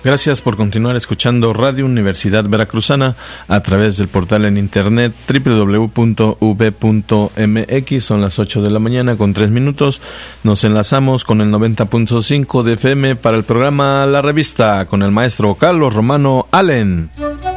Gracias por continuar escuchando Radio Universidad Veracruzana a través del portal en internet www.v.mx. Son las 8 de la mañana con 3 minutos. Nos enlazamos con el 90.5 de FM para el programa La Revista con el maestro Carlos Romano Allen.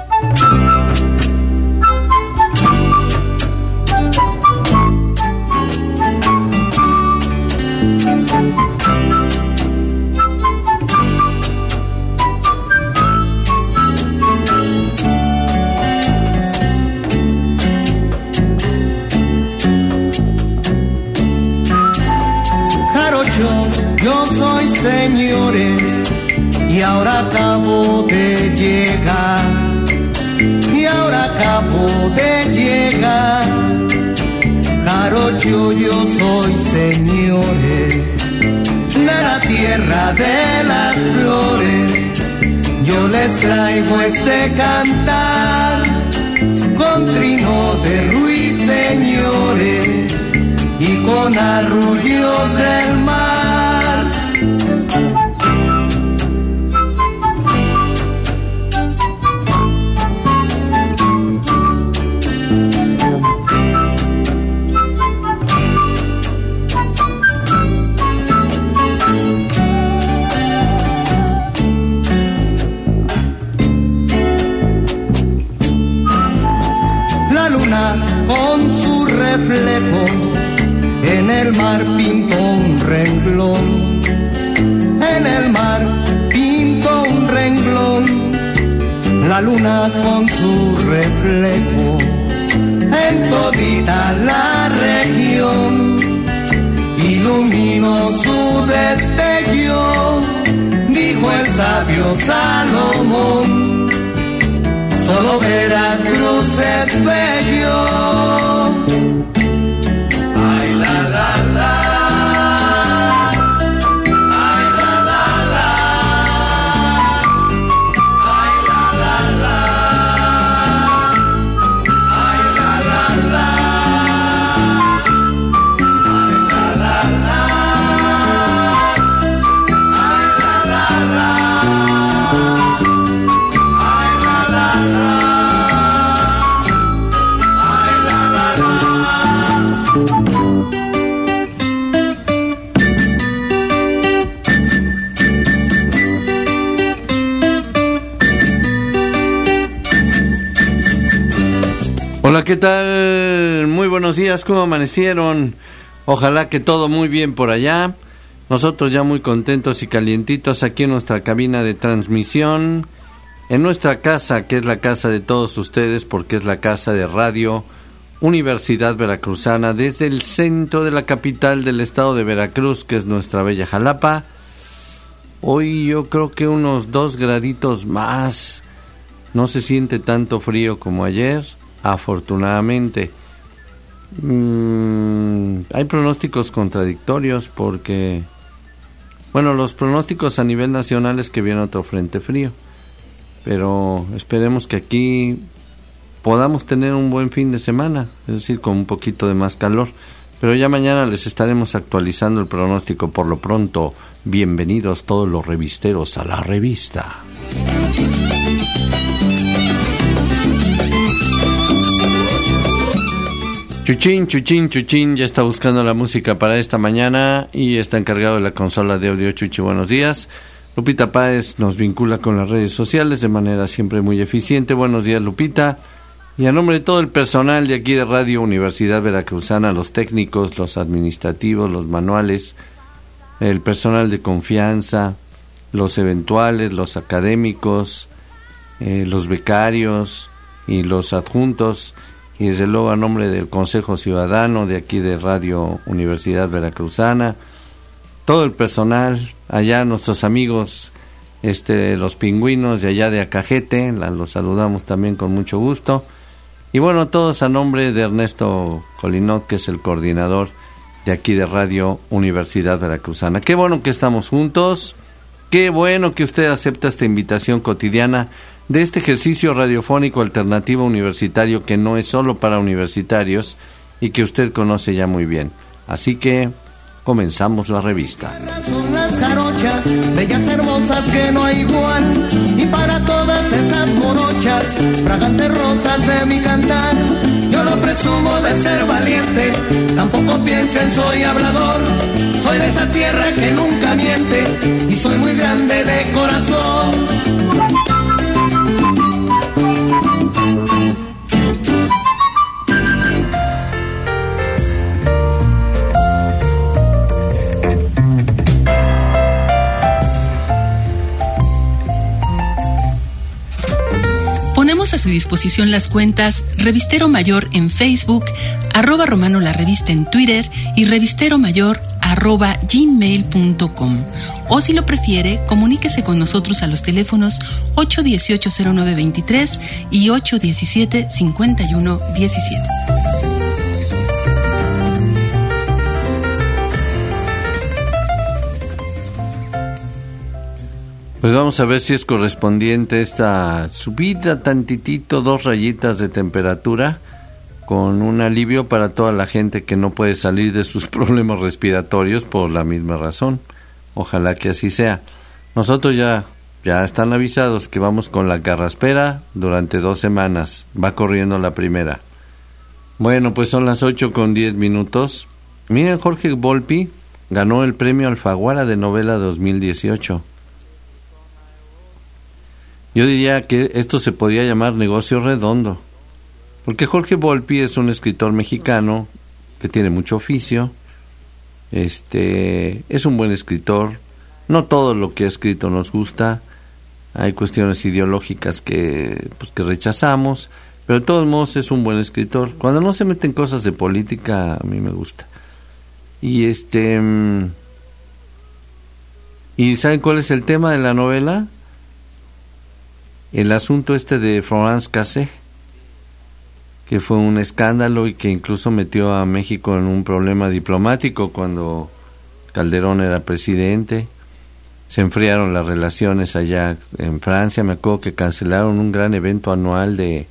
Yo soy señores y ahora acabo de llegar, Jarocho, yo soy señores de la tierra de las flores. Yo les traigo este cantar con trino de ruiseñores y con arrullos del mar. La luna con su reflejo en el mar pintó un renglón, en el mar pintó un renglón. La luna con su reflejo en todita la región iluminó su destello, dijo el sabio Salomón. Solo Veracruz es bello. Ay, la, la, la. Ay, la, la, la. Ay, la, la, la. Ay, la, la, la. Ay, la, la, la. Ay, la, la, la. Hola, ¿qué tal? Muy buenos días, ¿cómo amanecieron? Ojalá que todo muy bien por allá. Nosotros ya muy contentos y calientitos aquí en nuestra cabina de transmisión, en nuestra casa, que es la casa de todos ustedes, porque es la casa de Radio Universidad Veracruzana, desde el centro de la capital del estado de Veracruz, que es nuestra bella Jalapa. Hoy yo creo que unos 2 graditos más, no se siente tanto frío como ayer. Afortunadamente, hay pronósticos contradictorios porque, bueno, los pronósticos a nivel nacional es que viene otro frente frío, pero esperemos que aquí podamos tener un buen fin de semana, es decir, con un poquito de más calor, pero ya mañana les estaremos actualizando el pronóstico. Por lo pronto, bienvenidos todos los revisteros a la revista. Chuchín, Chuchín, Chuchín ya está buscando la música para esta mañana y está encargado de la consola de audio. Chuchi, buenos días. Lupita Páez nos vincula con las redes sociales de manera siempre muy eficiente. Buenos días, Lupita. Y a nombre de todo el personal de aquí de Radio Universidad Veracruzana, los técnicos, los administrativos, los manuales, el personal de confianza, los eventuales, los académicos, los becarios y los adjuntos, y desde luego a nombre del Consejo Ciudadano de aquí de Radio Universidad Veracruzana, todo el personal, allá nuestros amigos, los pingüinos de allá de Acajete, los saludamos también con mucho gusto, y bueno, todos a nombre de Ernesto Colinot, que es el coordinador de aquí de Radio Universidad Veracruzana. Qué bueno que estamos juntos, qué bueno que usted acepta esta invitación cotidiana de este ejercicio radiofónico alternativo universitario que no es solo para universitarios y que usted conoce ya muy bien. Así que comenzamos la revista. Son las jarochas muchas, bellas hermosas que no hay igual. Y para todas esas morochas, fragantes rosas de mi cantar, yo no presumo de ser valiente, tampoco piensen soy hablador. Soy de esa tierra que nunca miente y soy muy grande de corazón. Ponemos a su disposición las cuentas Revistero Mayor en Facebook, @Romano la Revista en Twitter y revisteromayor@gmail.com. O si lo prefiere, comuníquese con nosotros a los teléfonos 818-0923 y 817-5117. Pues vamos a ver si es correspondiente esta subida tantitito, 2 rayitas de temperatura, con un alivio para toda la gente que no puede salir de sus problemas respiratorios por la misma razón. Ojalá que así sea. Nosotros ya están avisados que vamos con la carraspera durante 2 semanas. Va corriendo la primera. Bueno, pues son las 8:10. Miren, Jorge Volpi ganó el premio Alfaguara de novela 2018. Yo diría que esto se podría llamar negocio redondo, porque Jorge Volpi es un escritor mexicano que tiene mucho oficio, es un buen escritor. No todo lo que ha escrito nos gusta, hay cuestiones ideológicas que rechazamos, pero de todos modos es un buen escritor. Cuando no se meten cosas de política, a mí me gusta. Y ¿y saben cuál es el tema de la novela? El asunto de Florence Cassé, que fue un escándalo y que incluso metió a México en un problema diplomático cuando Calderón era presidente. Se enfriaron las relaciones allá en Francia. Me acuerdo que cancelaron un gran evento anual de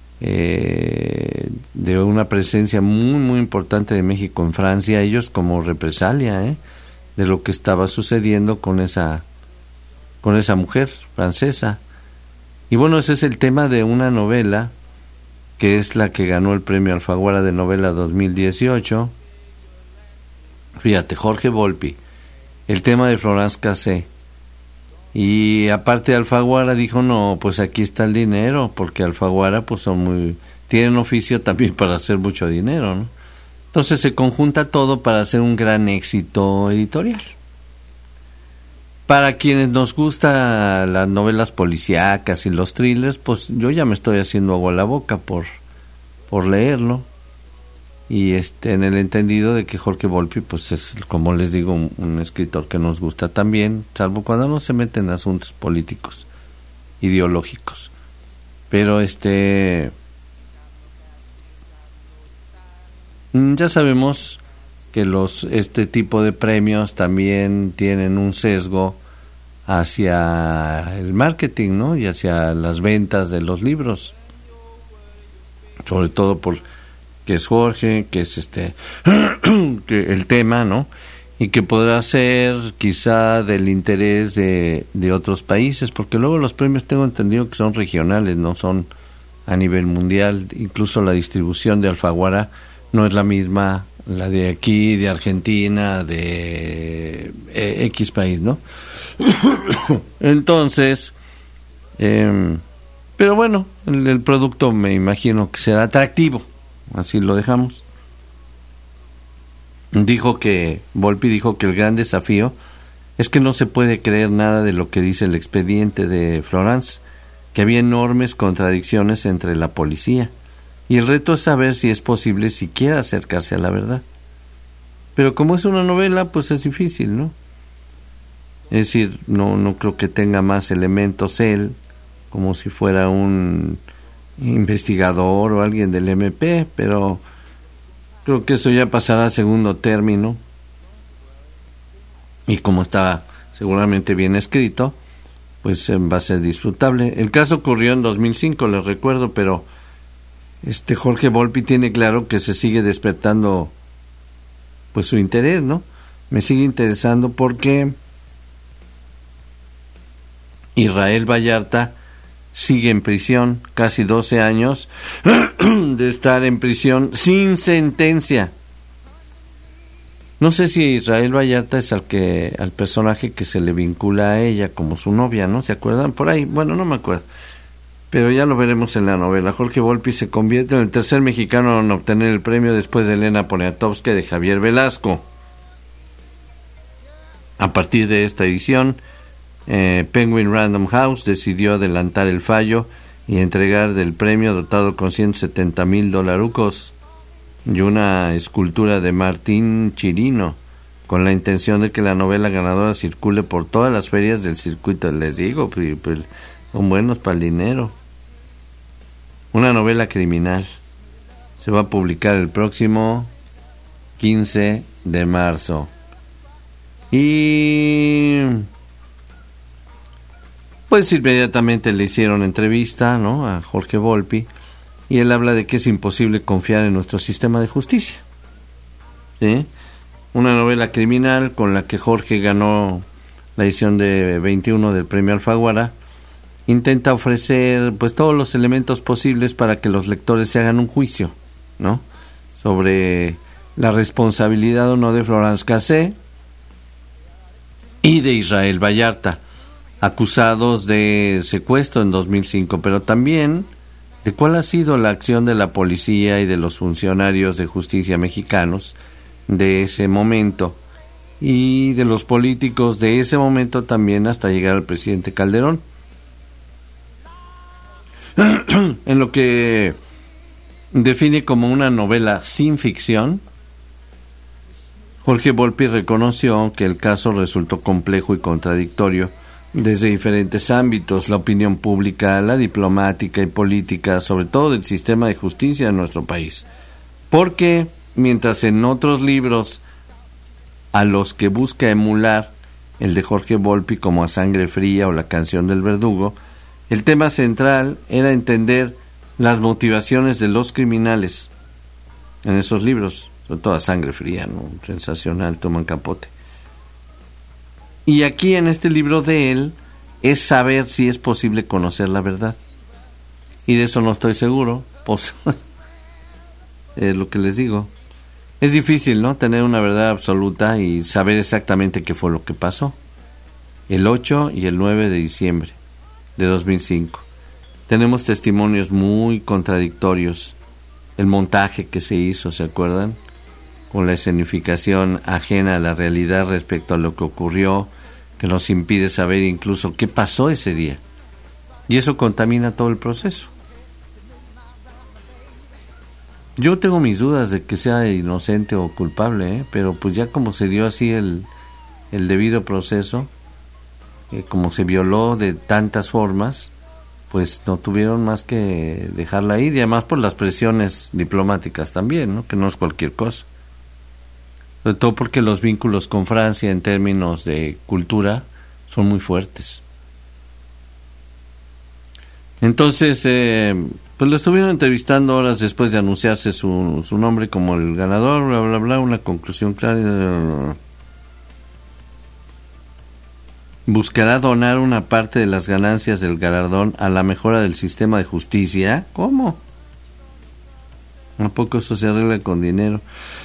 una presencia muy muy importante de México en Francia, ellos como represalia de lo que estaba sucediendo con esa mujer francesa. Y bueno, ese es el tema de una novela que es la que ganó el premio Alfaguara de novela 2018. Fíjate, Jorge Volpi, el tema de Florence Cassé. Y aparte de Alfaguara dijo, no, pues aquí está el dinero, porque Alfaguara pues tienen oficio también para hacer mucho dinero, ¿no? Entonces se conjunta todo para hacer un gran éxito editorial. Para quienes nos gustan las novelas policíacas y los thrillers, pues yo ya me estoy haciendo agua a la boca por leerlo. Y en el entendido de que Jorge Volpi pues es, como les digo, un escritor que nos gusta también, salvo cuando no se mete en asuntos políticos, ideológicos. Pero ya sabemos que este tipo de premios también tienen un sesgo hacia el marketing, ¿no? Y hacia las ventas de los libros, sobre todo por que es Jorge, que es que el tema, ¿no? Y que podrá ser quizá del interés de otros países, porque luego los premios tengo entendido que son regionales, no son a nivel mundial. Incluso la distribución de Alfaguara no es la misma, la de aquí, de Argentina, de X país, ¿no? Entonces, pero bueno, el producto me imagino que será atractivo, así lo dejamos. Volpi dijo que el gran desafío es que no se puede creer nada de lo que dice el expediente de Florence, que había enormes contradicciones entre la policía, y el reto es saber si es posible siquiera acercarse a la verdad. Pero como es una novela, pues es difícil, ¿no? Es decir, no creo que tenga más elementos él, como si fuera un investigador o alguien del MP, pero creo que eso ya pasará a segundo término. Y como está seguramente bien escrito, pues va a ser disfrutable. El caso ocurrió en 2005, les recuerdo, pero Jorge Volpi tiene claro que se sigue despertando pues su interés, ¿no? Me sigue interesando porque Israel Vallarta sigue en prisión, casi 12 años de estar en prisión sin sentencia. No sé si Israel Vallarta es al personaje que se le vincula a ella como su novia, ¿no? ¿Se acuerdan? Por ahí, bueno, no me acuerdo. Pero ya lo veremos en la novela. Jorge Volpi se convierte en el tercer mexicano en obtener el premio después de Elena Poniatowska y de Javier Velasco. A partir de esta edición, Penguin Random House decidió adelantar el fallo y entregar del premio dotado con $170,000 y una escultura de Martín Chirino, con la intención de que la novela ganadora circule por todas las ferias del circuito. Les digo, pues, son buenos para el dinero. Una novela criminal. Se va a publicar el próximo 15 de marzo. Y pues inmediatamente le hicieron entrevista, ¿no?, a Jorge Volpi, y él habla de que es imposible confiar en nuestro sistema de justicia. ¿Sí? Una novela criminal con la que Jorge ganó la edición de 21 del Premio Alfaguara. Intenta ofrecer pues todos los elementos posibles para que los lectores se hagan un juicio, ¿no?, sobre la responsabilidad o no de Florence Cassé y de Israel Vallarta, acusados de secuestro en 2005, pero también de cuál ha sido la acción de la policía y de los funcionarios de justicia mexicanos de ese momento y de los políticos de ese momento también hasta llegar al presidente Calderón. En lo que define como una novela sin ficción, Jorge Volpi reconoció que el caso resultó complejo y contradictorio desde diferentes ámbitos: la opinión pública, la diplomática y política, sobre todo del sistema de justicia de nuestro país. Porque mientras en otros libros a los que busca emular, el de Jorge Volpi como A Sangre Fría o La Canción del Verdugo, el tema central era entender las motivaciones de los criminales en esos libros, sobre todo A Sangre Fría, ¿no?, sensacional, Truman Capote. Y aquí en este libro de él es saber si es posible conocer la verdad. Y de eso no estoy seguro, pues es lo que les digo. Es difícil, ¿no?, tener una verdad absoluta y saber exactamente qué fue lo que pasó. El 8 y el 9 de diciembre de 2005. Tenemos testimonios muy contradictorios. El montaje que se hizo, ¿se acuerdan?, con la escenificación ajena a la realidad respecto a lo que ocurrió, que nos impide saber incluso qué pasó ese día. Y eso contamina todo el proceso. Yo tengo mis dudas de que sea inocente o culpable, pero pues ya como se dio así el debido proceso, como se violó de tantas formas, pues no tuvieron más que dejarla ir, y además por las presiones diplomáticas también, ¿no?, que no es cualquier cosa. Sobre todo porque los vínculos con Francia en términos de cultura son muy fuertes. Entonces, pues lo estuvieron entrevistando horas después de anunciarse su nombre como el ganador, bla, bla, bla, una conclusión clara. Buscará donar una parte de las ganancias del galardón a la mejora del sistema de justicia. ¿Cómo? ¿A poco eso se arregla con dinero?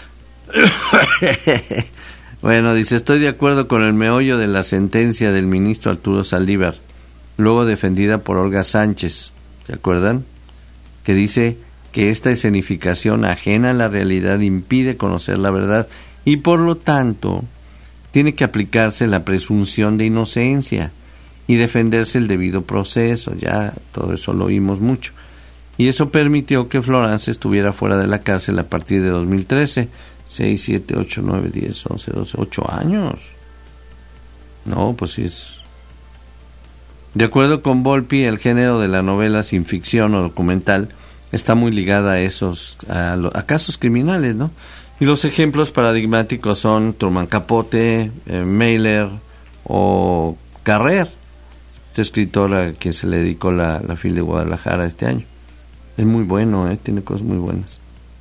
Bueno, dice, estoy de acuerdo con el meollo de la sentencia del ministro Arturo Saldívar, luego defendida por Olga Sánchez, ¿se acuerdan?, que dice que esta escenificación ajena a la realidad impide conocer la verdad y por lo tanto tiene que aplicarse la presunción de inocencia y defenderse el debido proceso. Ya todo eso lo oímos mucho. Y eso permitió que Florence estuviera fuera de la cárcel a partir de 2013. 6, 7, 8, 9, 10, 11, 12, 8 años. No, pues sí es. De acuerdo con Volpi, el género de la novela sin ficción o documental está muy ligada a casos criminales, ¿no? Y los ejemplos paradigmáticos son Truman Capote, Mailer o Carrer, este escritor a quien se le dedicó la FIL de Guadalajara este año. Es muy bueno, tiene cosas muy buenas.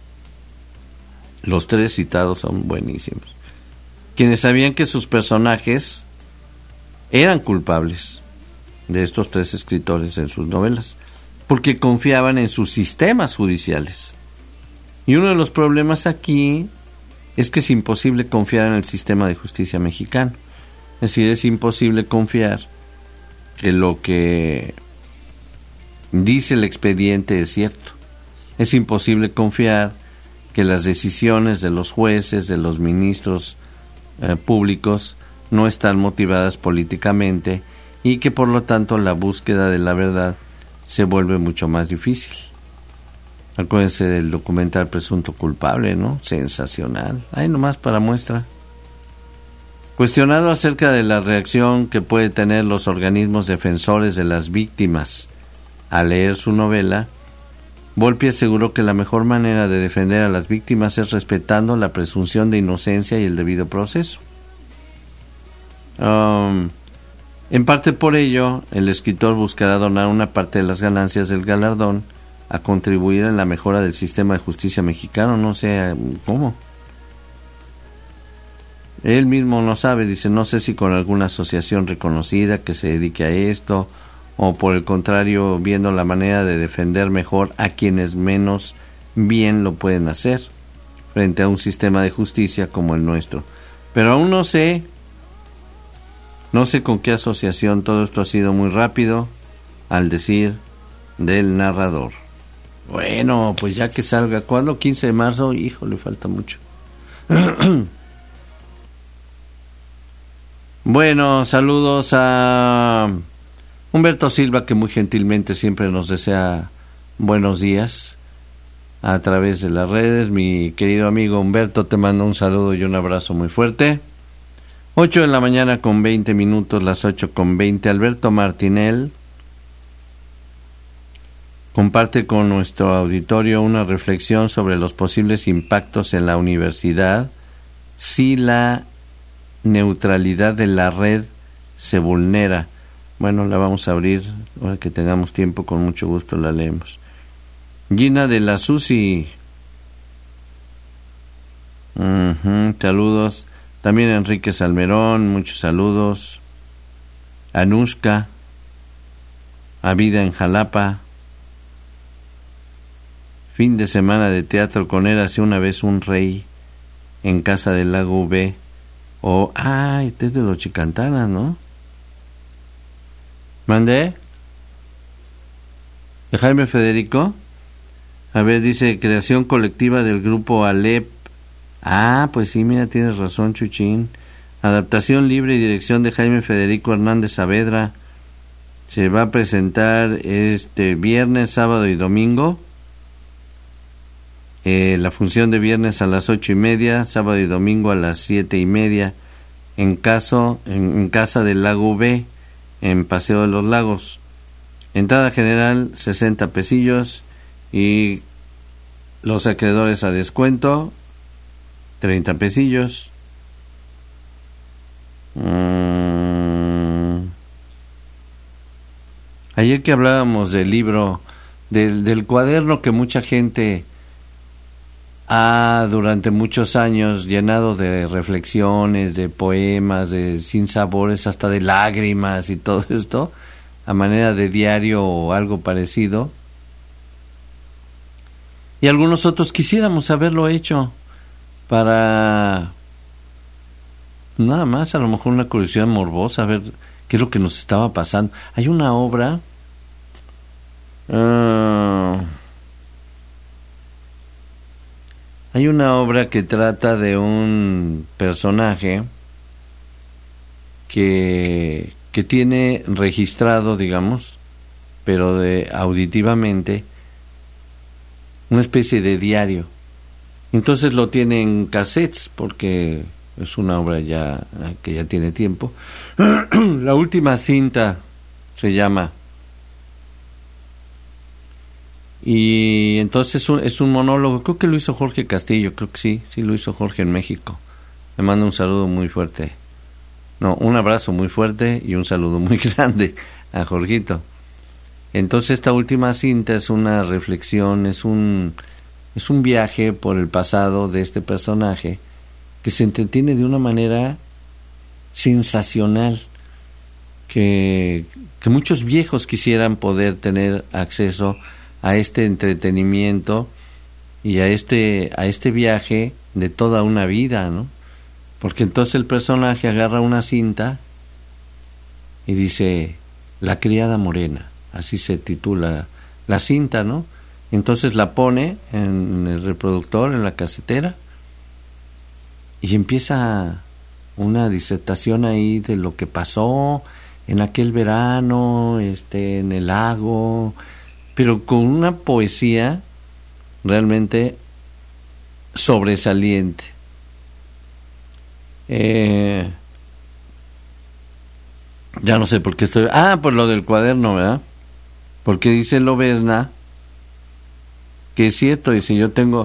Los tres citados son buenísimos. Quienes sabían que sus personajes eran culpables, de estos 3 escritores en sus novelas, porque confiaban en sus sistemas judiciales. Y uno de los problemas aquí es que es imposible confiar en el sistema de justicia mexicano. Es decir, es imposible confiar que lo que dice el expediente es cierto. Es imposible confiar que las decisiones de los jueces, de los ministros públicos, no están motivadas políticamente y que por lo tanto la búsqueda de la verdad se vuelve mucho más difícil. Acuérdense del documental Presunto Culpable, ¿no? Sensacional. Ahí nomás para muestra. Cuestionado acerca de la reacción que puede tener los organismos defensores de las víctimas al leer su novela, Volpi aseguró que la mejor manera de defender a las víctimas es respetando la presunción de inocencia y el debido proceso. En parte por ello, el escritor buscará donar una parte de las ganancias del galardón a contribuir en la mejora del sistema de justicia mexicano. No sé cómo. Él mismo no sabe, dice, no sé si con alguna asociación reconocida que se dedique a esto, o por el contrario, viendo la manera de defender mejor a quienes menos bien lo pueden hacer, frente a un sistema de justicia como el nuestro. Pero aún no sé con qué asociación. Todo esto ha sido muy rápido, al decir del narrador. Bueno, pues ya que salga, ¿cuándo? 15 de marzo, híjole, falta mucho. Bueno, saludos a Humberto Silva, que muy gentilmente siempre nos desea buenos días a través de las redes. Mi querido amigo Humberto, te mando un saludo y un abrazo muy fuerte. 8 de la mañana con 20 minutos, las 8:20. Alberto Martinel comparte con nuestro auditorio una reflexión sobre los posibles impactos en la universidad si la neutralidad de la red se vulnera. Bueno, la vamos a abrir, ahora que tengamos tiempo, con mucho gusto la leemos. Gina de la Susi, saludos. También Enrique Salmerón, muchos saludos. Anushka, a Vida en Jalapa. Fin de semana de teatro con Érase una vez un rey en Casa del Lago V. Este es de los Chicantanas, ¿no? ¿Mandé? ¿De Jaime Federico? A ver, dice, creación colectiva del grupo Alep. Pues sí, mira, tienes razón, Chuchín. Adaptación libre y dirección de Jaime Federico Hernández Saavedra. Se va a presentar este viernes, sábado y domingo. La función de viernes a las 8:30, sábado y domingo a las 7:30, en Casa del Lago B, en Paseo de los Lagos. Entrada general 60 pesillos y los acreedores a descuento 30 pesillos. Ayer que hablábamos del libro, del cuaderno que mucha gente durante muchos años llenado de reflexiones, de poemas, de sinsabores, hasta de lágrimas y todo esto, a manera de diario o algo parecido. Y algunos otros quisiéramos haberlo hecho para nada más, a lo mejor una curiosidad morbosa, a ver qué es lo que nos estaba pasando. Hay una obra que trata de un personaje que tiene registrado, digamos, pero auditivamente, una especie de diario. Entonces lo tiene en cassettes porque es una obra que ya tiene tiempo. La última cinta se llama. Y entonces es un monólogo, creo que lo hizo Jorge Castillo, creo que sí lo hizo Jorge en México. Le mando un saludo muy fuerte. Un abrazo muy fuerte y un saludo muy grande a Jorgito. Entonces esta última cinta es una reflexión, es un viaje por el pasado de este personaje que se entretiene de una manera sensacional, que muchos viejos quisieran poder tener acceso a este entretenimiento y a este viaje de toda una vida, ¿no? Porque entonces el personaje agarra una cinta y dice La criada morena, así se titula la cinta, ¿no? Entonces la pone en el reproductor, en la casetera, y empieza una disertación ahí de lo que pasó en aquel verano, en el lago, pero con una poesía realmente sobresaliente. Ya no sé por qué estoy... por lo del cuaderno, ¿verdad? Porque dice Lobezna, que es cierto, dice, yo tengo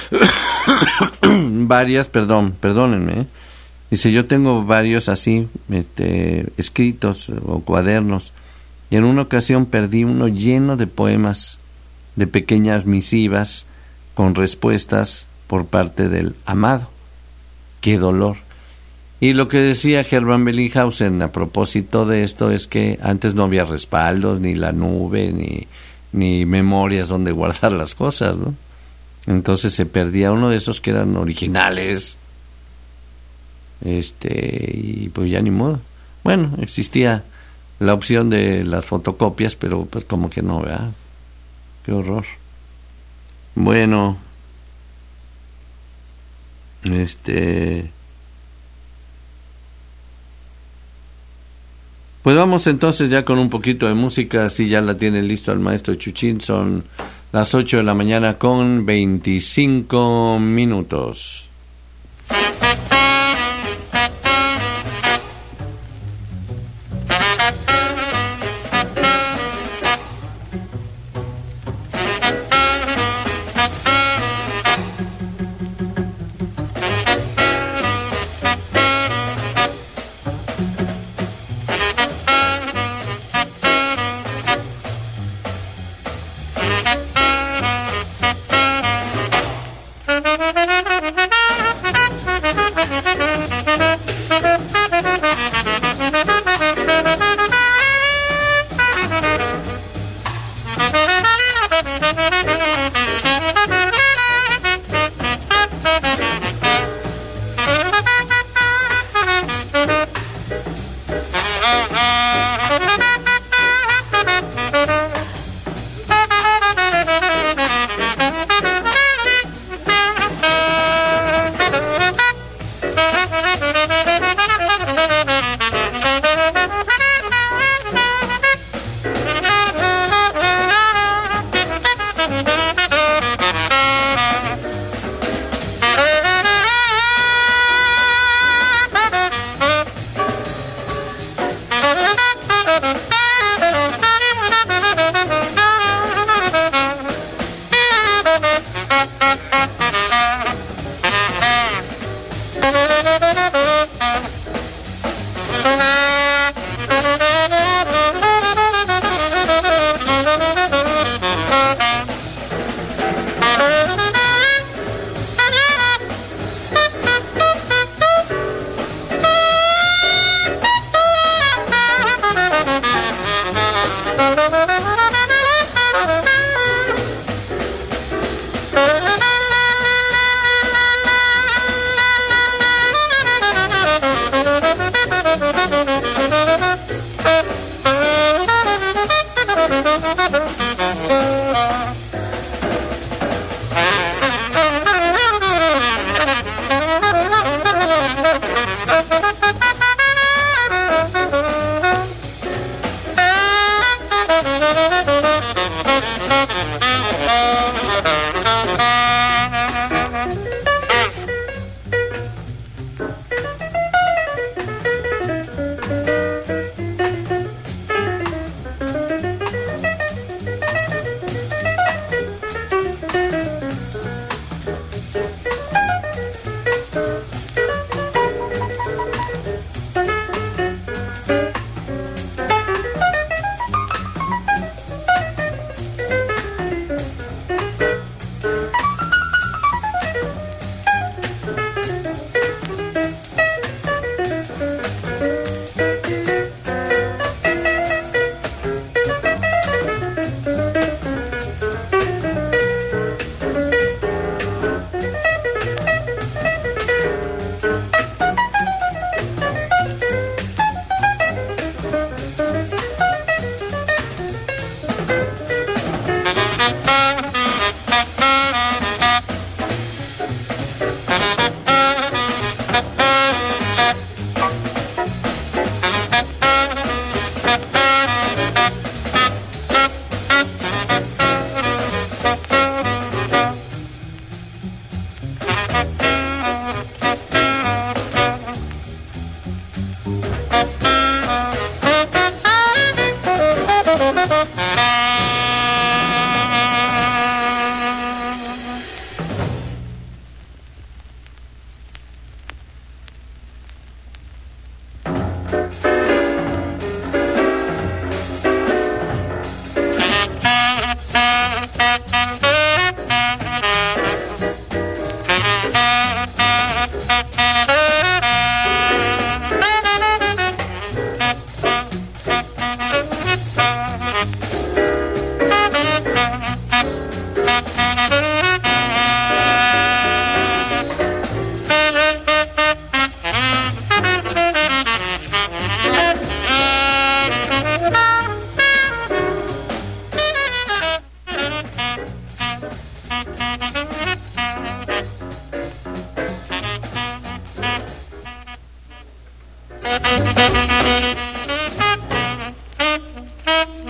varias, perdónenme, dice, yo tengo varios así, escritos o cuadernos, y en una ocasión perdí uno lleno de poemas, de pequeñas misivas, con respuestas por parte del amado. ¡Qué dolor! Y lo que decía Hermann Bellinghausen a propósito de esto es que antes no había respaldos, ni la nube, ni memorias donde guardar las cosas, ¿no? Entonces se perdía uno de esos que eran originales, y pues ya ni modo. Bueno, existía la opción de las fotocopias, pero pues como que no, ¿verdad? Qué horror. Bueno, pues vamos entonces ya con un poquito de música, así ya la tiene listo el maestro Chuchín. Son las 8 de la mañana con 25 minutos. Thank you.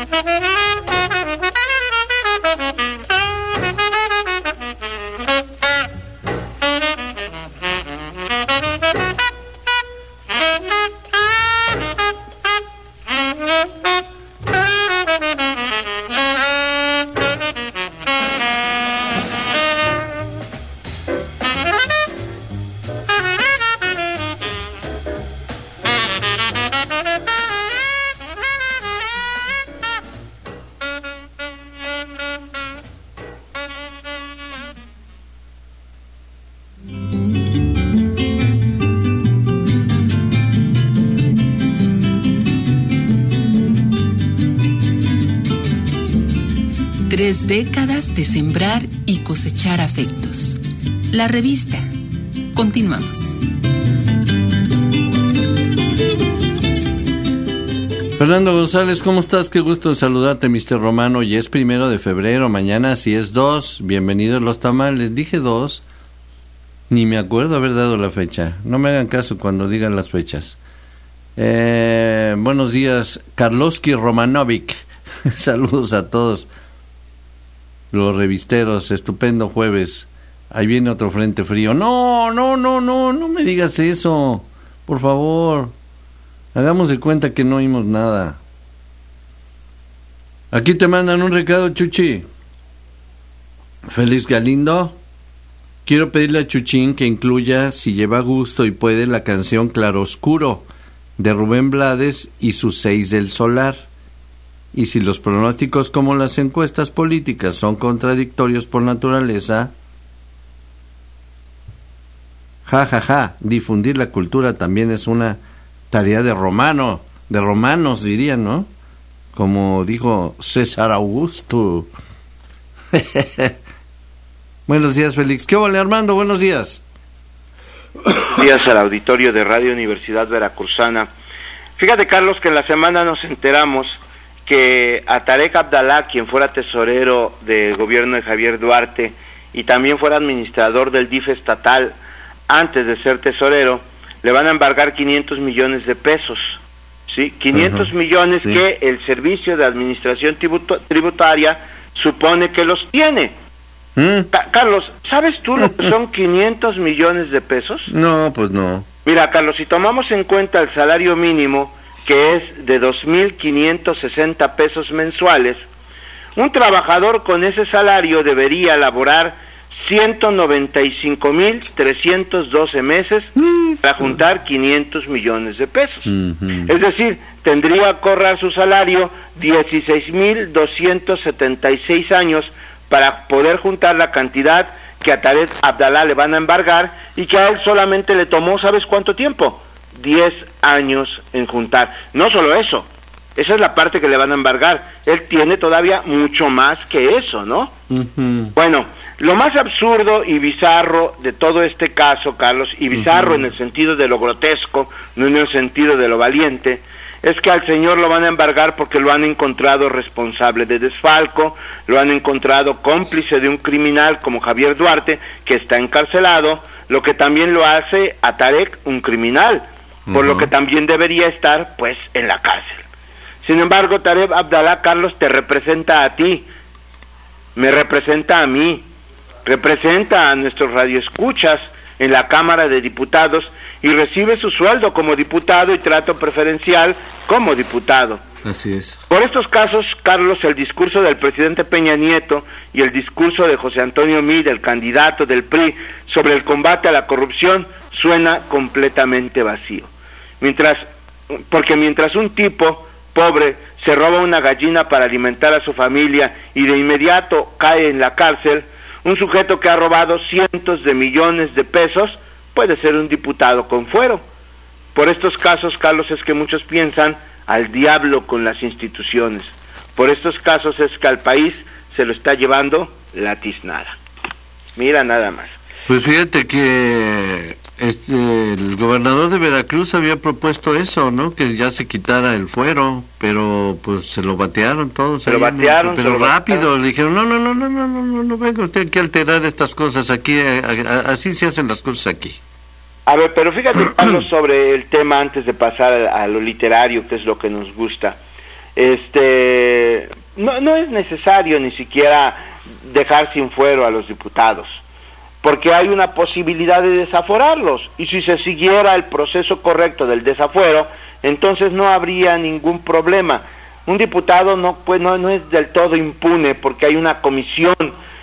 Tres décadas de sembrar y cosechar afectos. La revista. Continuamos. Fernando González, ¿cómo estás? Qué gusto saludarte, Mr. Romano. Y es 1 de febrero, mañana sí es 2. Bienvenidos los tamales. Dije 2. Ni me acuerdo haber dado la fecha. No me hagan caso cuando digan las fechas. Buenos días, Karlovsky Romanovic. Saludos a todos los revisteros. Estupendo jueves. Ahí viene otro frente frío. No me digas eso. Por favor. Hagamos de cuenta que no oímos nada. Aquí te mandan un recado, Chuchi. Félix Galindo. Quiero pedirle a Chuchín que incluya, si lleva gusto y puede, la canción Claroscuro de Rubén Blades y sus 6 del Solar. Y si los pronósticos como las encuestas políticas son contradictorios por naturaleza, difundir la cultura también es una tarea de romanos dirían, ¿no? Como dijo César Augusto. Buenos días, Félix. ¿Qué vale, Armando? Buenos días. Buenos días al auditorio de Radio Universidad Veracruzana. Fíjate, Carlos, que en la semana nos enteramos que a Tarek Abdalá, quien fuera tesorero del gobierno de Javier Duarte y también fuera administrador del DIF estatal antes de ser tesorero, le van a embargar 500 millones de pesos, ¿sí? 500 millones sí, que el Servicio de Administración Tributaria supone que los tiene. Carlos, ¿sabes tú lo que son 500 millones de pesos? No, pues no. Mira, Carlos, si tomamos en cuenta el salario mínimo, que es de 2.560 pesos mensuales, un trabajador con ese salario debería laborar 195.312 meses para juntar 500 millones de pesos. Es decir, tendría que ahorrar su salario 16.276 años para poder juntar la cantidad que a Tarek Abdalá le van a embargar y que a él solamente le tomó, ¿sabes cuánto tiempo? 10 años en juntar. No solo eso, esa es la parte que le van a embargar. Él tiene todavía mucho más que eso, ¿no? Bueno, lo más absurdo y bizarro de todo este caso, Carlos, y bizarro en el sentido de lo grotesco, no en el sentido de lo valiente, es que al señor lo van a embargar porque lo han encontrado responsable de desfalco, lo han encontrado cómplice de un criminal como Javier Duarte, que está encarcelado, lo que también lo hace a Tarek un criminal, por lo que también debería estar, pues, en la cárcel. Sin embargo, Tarek Abdalá, Carlos, te representa a ti, me representa a mí, representa a nuestros radioescuchas en la Cámara de Diputados y recibe su sueldo como diputado y trato preferencial como diputado. Así es. Por estos casos, Carlos, el discurso del presidente Peña Nieto y el discurso de José Antonio Meade, el candidato del PRI, sobre el combate a la corrupción, suena completamente vacío. Porque mientras un tipo pobre se roba una gallina para alimentar a su familia y de inmediato cae en la cárcel, un sujeto que ha robado cientos de millones de pesos puede ser un diputado con fuero. Por estos casos, Carlos, es que muchos piensan al diablo con las instituciones. Por estos casos es que al país se lo está llevando la tiznada. Mira nada más. Pues fíjate que el gobernador de Veracruz había propuesto eso, ¿no? Que ya se quitara el fuero, pero pues se lo batearon todos. Se lo batearon. Pero rápido, le dijeron, no venga usted aquí a alterar estas cosas aquí, así se hacen las cosas aquí. A ver, pero fíjate, Carlos, sobre el tema antes de pasar a lo literario, que es lo que nos gusta. no es necesario ni siquiera dejar sin fuero a los diputados, porque hay una posibilidad de desaforarlos, y si se siguiera el proceso correcto del desafuero, entonces no habría ningún problema. Un diputado no es del todo impune, porque hay una comisión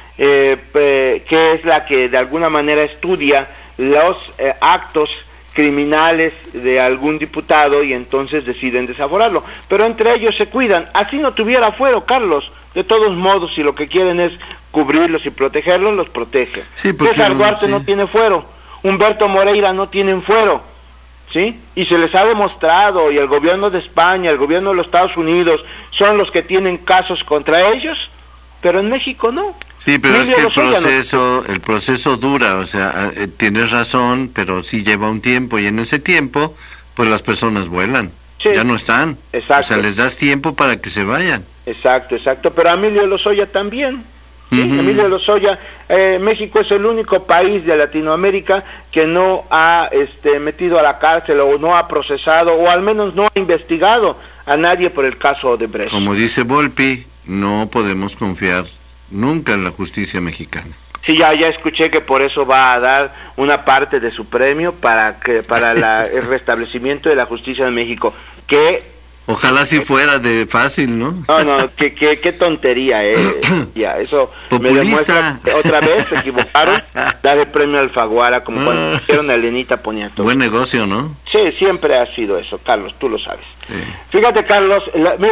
que es la que de alguna manera estudia los actos criminales de algún diputado y entonces deciden desaforarlo, pero entre ellos se cuidan. Así no tuviera fuero, Carlos, de todos modos, si lo que quieren es cubrirlos y protegerlos, los protegen. Sí, César Duarte no tiene fuero, Humberto Moreira no tienen fuero, ¿sí? Y se les ha demostrado, y el gobierno de España, el gobierno de los Estados Unidos son los que tienen casos contra ellos, pero en México no. Sí, pero es que el proceso dura, o sea, tienes razón, pero sí lleva un tiempo, y en ese tiempo, pues las personas vuelan, sí, ya no están. Exacto. O sea, les das tiempo para que se vayan. Exacto, pero a Emilio Lozoya también. ¿Sí? Emilio Lozoya, México es el único país de Latinoamérica que no ha metido a la cárcel o no ha procesado o al menos no ha investigado a nadie por el caso Odebrecht. Como dice Volpi, no podemos confiar nunca en la justicia mexicana. Sí, ya escuché que por eso va a dar una parte de su premio para el restablecimiento de la justicia en México, que ojalá si fuera de fácil, ¿no? No, qué tontería, ya, eso populista. Me demuestra que otra vez se equivocaron, dar el premio a Alfaguara, como cuando hicieron a Elenita Poniatowska. Buen negocio, ¿no? Sí, siempre ha sido eso, Carlos, tú lo sabes. Sí. Fíjate, Carlos,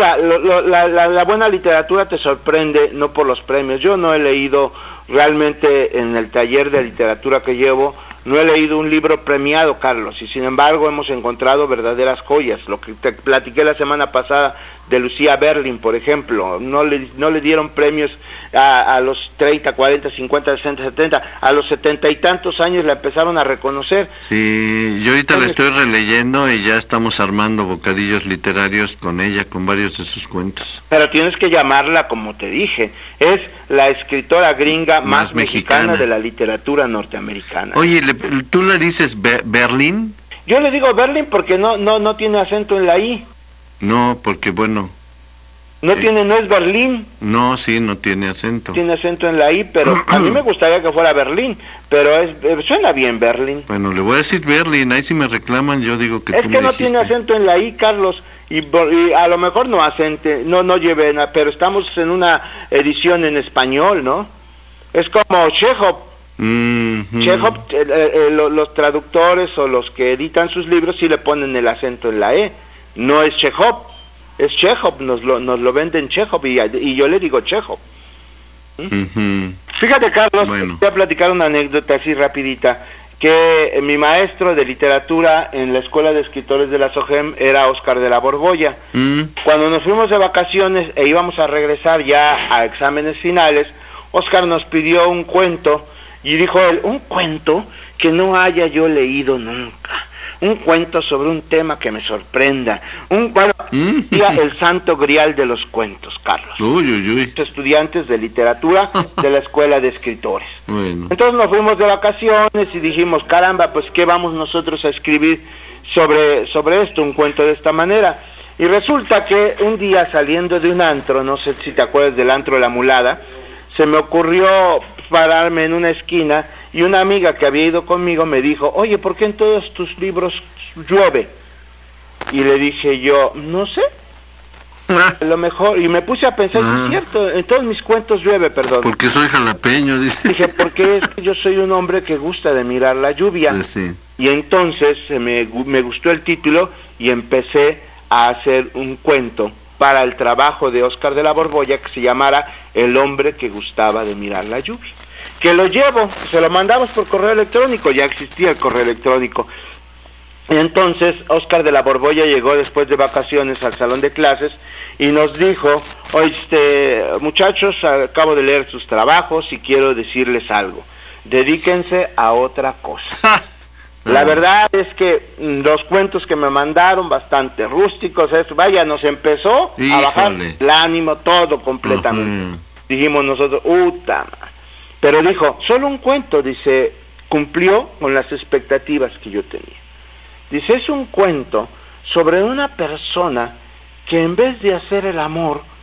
la buena literatura te sorprende, no por los premios. Yo no he leído realmente en el taller de literatura que llevo, no he leído un libro premiado, Carlos, y sin embargo hemos encontrado verdaderas joyas. Lo que te platiqué la semana pasada de Lucía Berlin, por ejemplo, no le dieron premios a los 30, 40, 50, 60, 70, a los 70 y tantos años la empezaron a reconocer. Sí, yo ahorita la estoy releyendo y ya estamos armando bocadillos literarios con ella, con varios de sus cuentos. Pero tienes que llamarla, como te dije, es la escritora gringa más mexicana de la literatura norteamericana. Oye, ¿tú le dices Berlin? Yo le digo Berlin porque no tiene acento en la I. No, porque bueno... No es Berlín. No, sí, no tiene acento. Tiene acento en la I, pero a mí me gustaría que fuera Berlín, pero suena bien Berlín. Bueno, le voy a decir Berlín, ahí si me reclaman yo digo que es tú que me no dijiste. tiene acento en la I, Carlos, y a lo mejor no lleve, pero estamos en una edición en español, ¿no? Es como Chekhov. Chekhov, los traductores o los que editan sus libros sí le ponen el acento en la E, no es Chekhov. Es Chekhov, nos lo venden Chekhov y yo le digo Chekhov. Fíjate, Carlos, voy a platicar una anécdota así rapidita, que mi maestro de literatura en la Escuela de Escritores de la SOGEM era Óscar de la Borbolla. Cuando nos fuimos de vacaciones e íbamos a regresar ya a exámenes finales, Óscar nos pidió un cuento y dijo él, un cuento que no haya yo leído nunca. Un cuento sobre un tema que me sorprenda. El santo grial de los cuentos, Carlos. Estudiantes de literatura de la Escuela de Escritores. Bueno. Entonces nos fuimos de vacaciones y dijimos, caramba, pues ¿qué vamos nosotros a escribir sobre esto, un cuento de esta manera? Y resulta que un día saliendo de un antro, no sé si te acuerdas del antro de la Mulada, se me ocurrió pararme en una esquina y una amiga que había ido conmigo me dijo, oye, ¿por qué en todos tus libros llueve? Y le dije yo, no sé, a lo mejor, y me puse a pensar, es cierto, en todos mis cuentos llueve, perdón. Porque soy jalapeño, dice. Dije, porque es que yo soy un hombre que gusta de mirar la lluvia. Sí. Y entonces me gustó el título y empecé a hacer un cuento para el trabajo de Óscar de la Borbolla que se llamara El hombre que gustaba de mirar la lluvia. Que lo llevo, se lo mandamos por correo electrónico, ya existía el correo electrónico. Y entonces Óscar de la Borbolla llegó después de vacaciones al salón de clases y nos dijo, oye, muchachos, acabo de leer sus trabajos y quiero decirles algo, dedíquense a otra cosa. La verdad es que los cuentos que me mandaron, bastante rústicos, nos empezó a bajar el ánimo, todo completamente. Dijimos nosotros, pero dijo, solo un cuento, dice, cumplió con las expectativas que yo tenía. Dice, es un cuento sobre una persona que en vez de hacer el amor,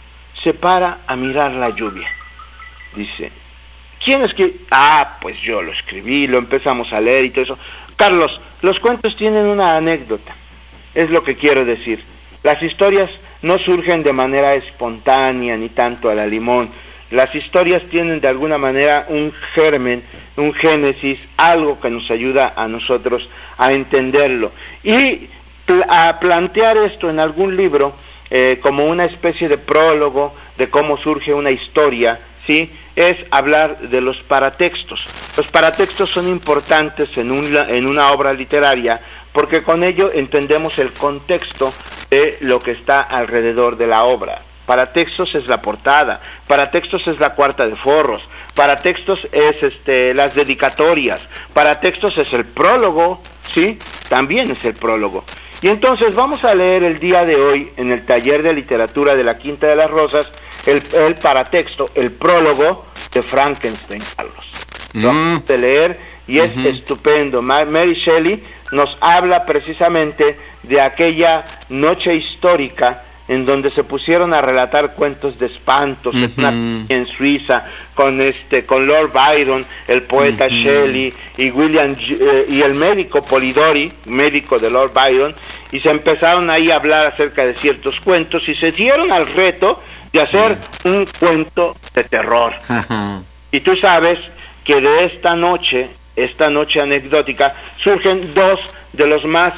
se para a mirar la lluvia. Dice, ¿quién escribió? Pues yo lo escribí, lo empezamos a leer y todo eso. Carlos, los cuentos tienen una anécdota, es lo que quiero decir. Las historias no surgen de manera espontánea ni tanto a la limón. Las historias tienen de alguna manera un germen, un génesis, algo que nos ayuda a nosotros a entenderlo. Y a plantear esto en algún libro como una especie de prólogo de cómo surge una historia, ¿sí? Es hablar de los paratextos. Los paratextos son importantes en una obra literaria porque con ello entendemos el contexto de lo que está alrededor de la obra. Paratextos es la portada, paratextos es la cuarta de forros, paratextos es las dedicatorias, paratextos es el prólogo, ¿sí? También es el prólogo. Y entonces vamos a leer el día de hoy en el taller de literatura de la Quinta de las Rosas el paratexto, el prólogo de Frankenstein, Carlos. Vamos a leer y es estupendo. Mary Shelley nos habla precisamente de aquella noche histórica en donde se pusieron a relatar cuentos de espantos en Suiza con Lord Byron, el poeta Shelley y William y el médico Polidori, médico de Lord Byron, y se empezaron ahí a hablar acerca de ciertos cuentos y se dieron al reto de hacer un cuento de terror. Y tú sabes que de esta noche anecdótica surgen dos de las más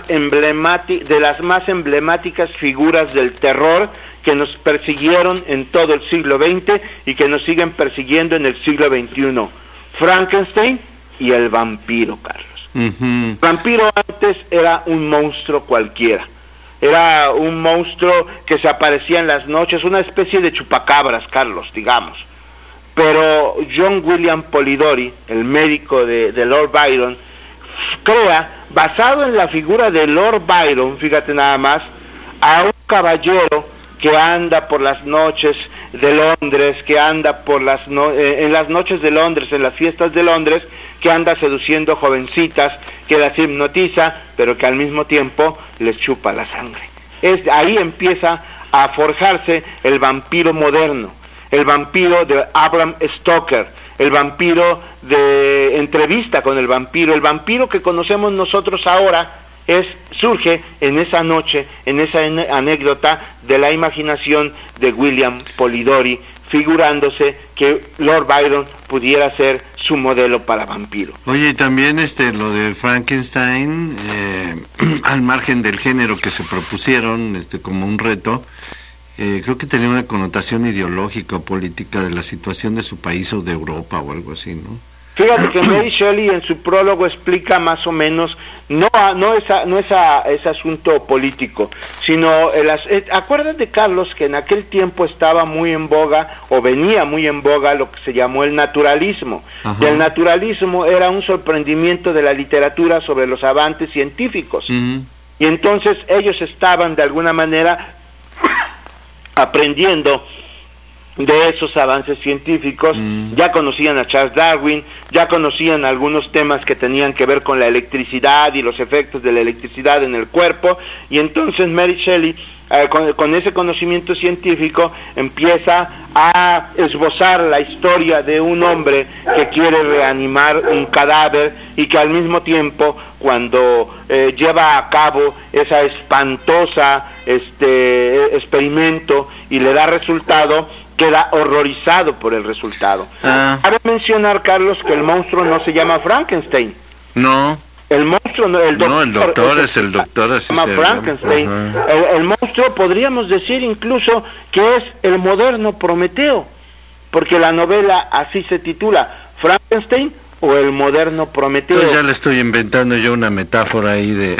emblemáticas figuras del terror que nos persiguieron en todo el siglo XX y que nos siguen persiguiendo en el siglo XXI. Frankenstein y el vampiro, Carlos. El vampiro antes era un monstruo cualquiera. Era un monstruo que se aparecía en las noches, una especie de chupacabras, Carlos, digamos. Pero John William Polidori, el médico de Lord Byron, crea, basado en la figura de Lord Byron, fíjate nada más, a un caballero que anda por las noches de Londres, que anda en las noches de Londres, en las fiestas de Londres, que anda seduciendo jovencitas, que las hipnotiza, pero que al mismo tiempo les chupa la sangre. Ahí empieza a forjarse el vampiro moderno, el vampiro de Bram Stoker, el vampiro de Entrevista con el vampiro que conocemos nosotros ahora surge en esa noche, en esa anécdota de la imaginación de William Polidori, figurándose que Lord Byron pudiera ser su modelo para vampiro. Oye, y también lo de Frankenstein, al margen del género que se propusieron como un reto, creo que tenía una connotación ideológica o política de la situación de su país o de Europa o algo así, ¿no? Fíjate que Mary Shelley en su prólogo explica más o menos, no es asunto político, sino acuérdate, Carlos, que en aquel tiempo estaba muy en boga, o venía muy en boga, lo que se llamó el naturalismo. Y el naturalismo era un sorprendimiento de la literatura sobre los avances científicos. Y entonces ellos estaban de alguna manera aprendiendo de esos avances científicos, ya conocían a Charles Darwin, ya conocían algunos temas que tenían que ver con la electricidad y los efectos de la electricidad en el cuerpo, y entonces Mary Shelley, con ese conocimiento científico, empieza a esbozar la historia de un hombre que quiere reanimar un cadáver y que al mismo tiempo, cuando lleva a cabo esa espantosa experimento y le da resultado, queda horrorizado por el resultado. Cabe mencionar, Carlos, que el monstruo no se llama Frankenstein. No. El monstruo, el doctor es el doctor, así se llama Frankenstein. El monstruo podríamos decir incluso que es el moderno Prometeo, porque la novela así se titula, Frankenstein o el moderno Prometeo. Pues ya le estoy inventando yo una metáfora ahí de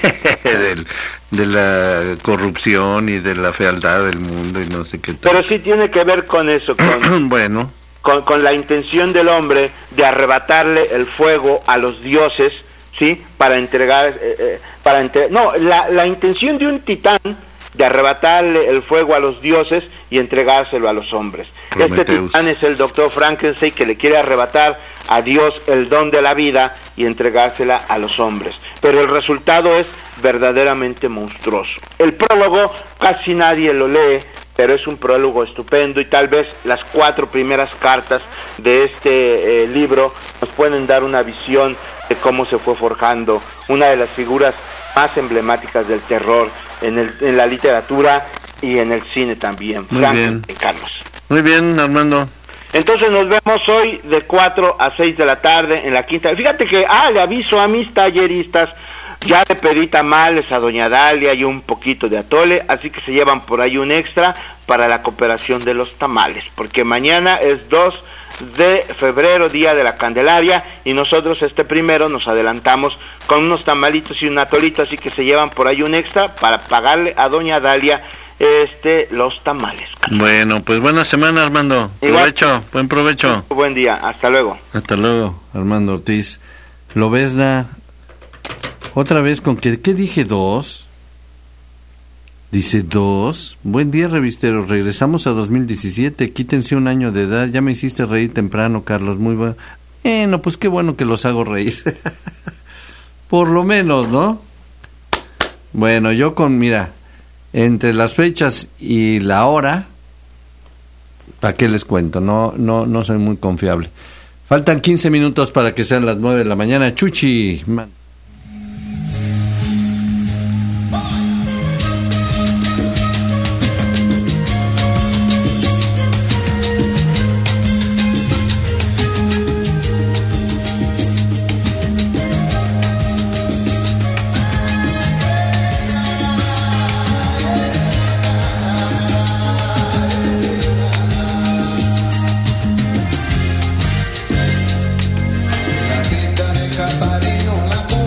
la corrupción y de la fealdad del mundo y no sé qué tal. Pero sí tiene que ver con eso, bueno, con la intención del hombre de arrebatarle el fuego a los dioses, ¿sí? Para entregar, la intención de un titán de arrebatarle el fuego a los dioses y entregárselo a los hombres. Prometheus. Este titán es el doctor Frankenstein, que le quiere arrebatar a Dios el don de la vida y entregársela a los hombres. Pero el resultado es verdaderamente monstruoso. El prólogo casi nadie lo lee, pero es un prólogo estupendo y tal vez las 4 primeras cartas de este libro nos pueden dar una visión de cómo se fue forjando una de las figuras más emblemáticas del terror en la literatura y en el cine también. Muy bien, Carlos. Muy bien, Armando. Entonces nos vemos hoy de 4 a 6 de la tarde en la quinta. Fíjate que, le aviso a mis talleristas, ya le pedí tamales a doña Dalia y un poquito de atole, así que se llevan por ahí un extra para la cooperación de los tamales, porque mañana es 2 de febrero, Día de la Candelaria, y nosotros primero nos adelantamos con unos tamalitos y un atolito, así que se llevan por ahí un extra para pagarle a doña Dalia los tamales. Bueno, pues buena semana, Armando. Provecho, buen provecho. Buen día, hasta luego. Hasta luego, Armando Ortiz. Lobezna, otra vez con que, ¿qué dije? 2. Dice 2. Buen día, revisteros. Regresamos a 2017. Quítense un año de edad. Ya me hiciste reír temprano, Carlos. Muy bueno. Pues qué bueno que los hago reír. Por lo menos, ¿no? Bueno, yo mira, entre las fechas y la hora, ¿para qué les cuento? No soy muy confiable. Faltan 15 minutos para que sean las 9 de la mañana. Chuchi. La tienda de Catarino, la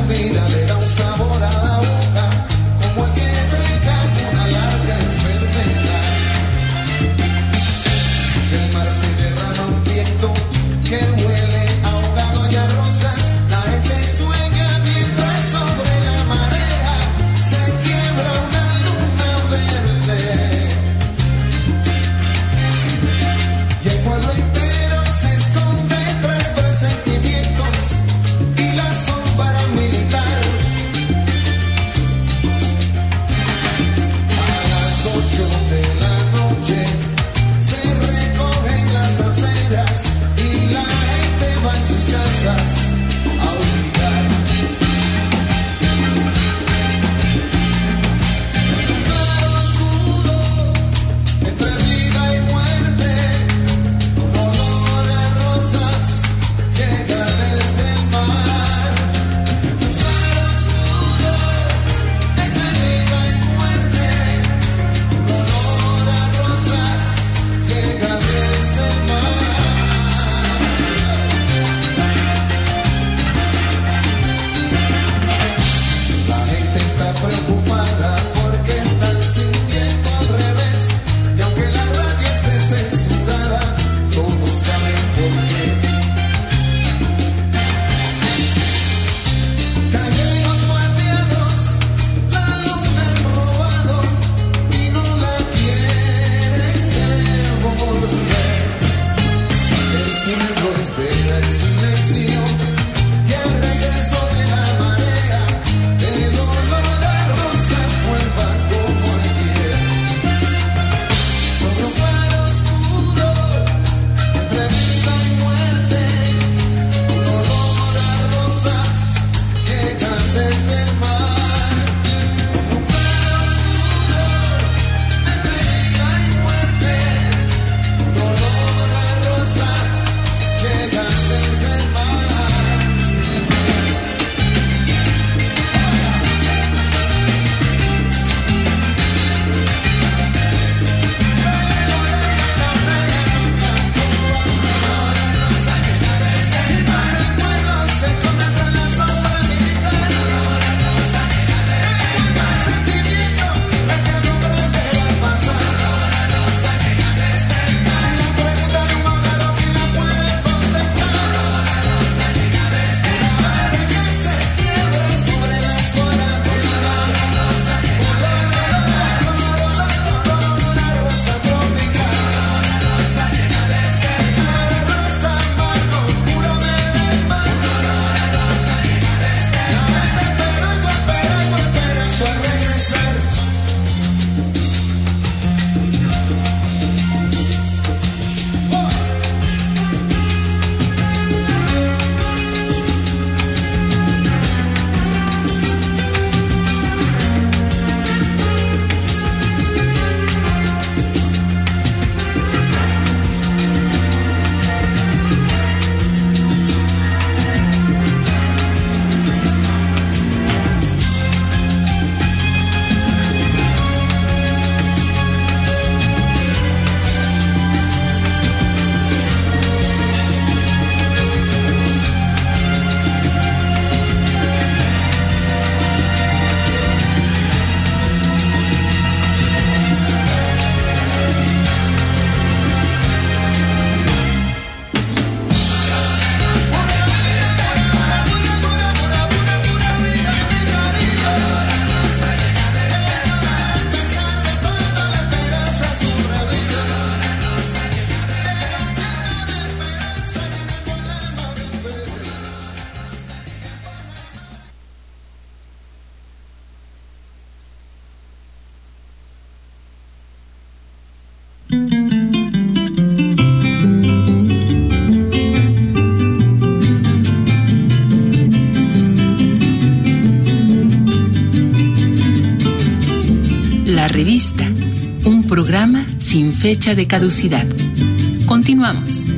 programa sin fecha de caducidad. Continuamos.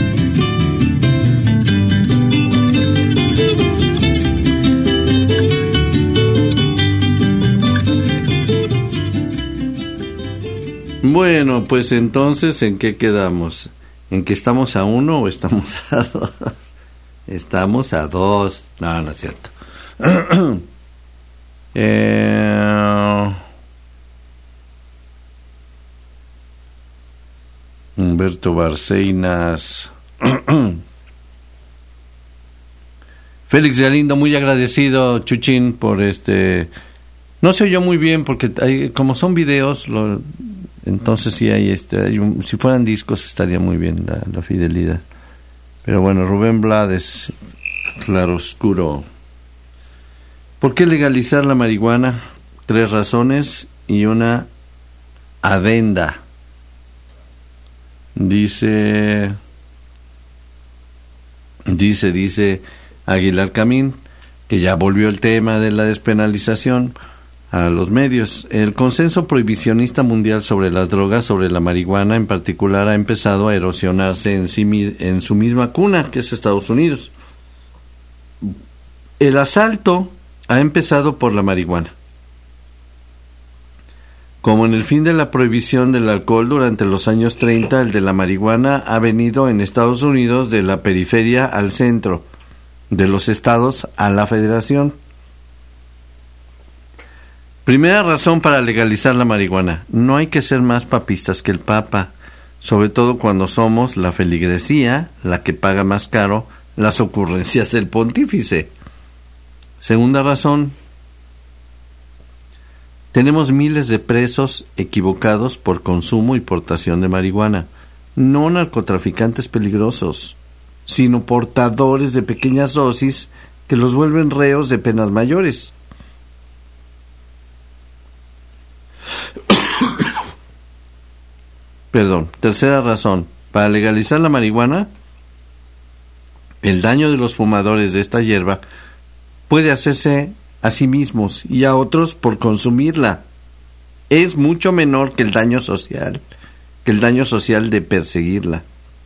Bueno, pues entonces, ¿en qué quedamos? ¿En que estamos a 1 o estamos a 2? Estamos a 2. No, no es cierto. Humberto Barceinas. Félix Galindo, muy agradecido, Chuchín, por No se oyó muy bien porque como son videos, entonces sí hay si fueran discos estaría muy bien la fidelidad. Pero bueno, Rubén Blades, claroscuro. ¿Por qué legalizar la marihuana? 3 razones y una adenda. Dice Aguilar Camín, que ya volvió el tema de la despenalización a los medios. El consenso prohibicionista mundial sobre las drogas, sobre la marihuana en particular, ha empezado a erosionarse en su misma cuna, que es Estados Unidos. El asalto ha empezado por la marihuana. Como en el fin de la prohibición del alcohol durante los años 30, el de la marihuana ha venido en Estados Unidos de la periferia al centro, de los estados a la federación. Primera razón para legalizar la marihuana: no hay que ser más papistas que el Papa, sobre todo cuando somos la feligresía la que paga más caro las ocurrencias del pontífice. Segunda razón: tenemos miles de presos equivocados por consumo y portación de marihuana, no narcotraficantes peligrosos, sino portadores de pequeñas dosis que los vuelven reos de penas mayores. Perdón. Tercera razón: para legalizar la marihuana, el daño de los fumadores de esta hierba puede hacerse a sí mismos y a otros por consumirla. Es mucho menor que el daño social de perseguirla.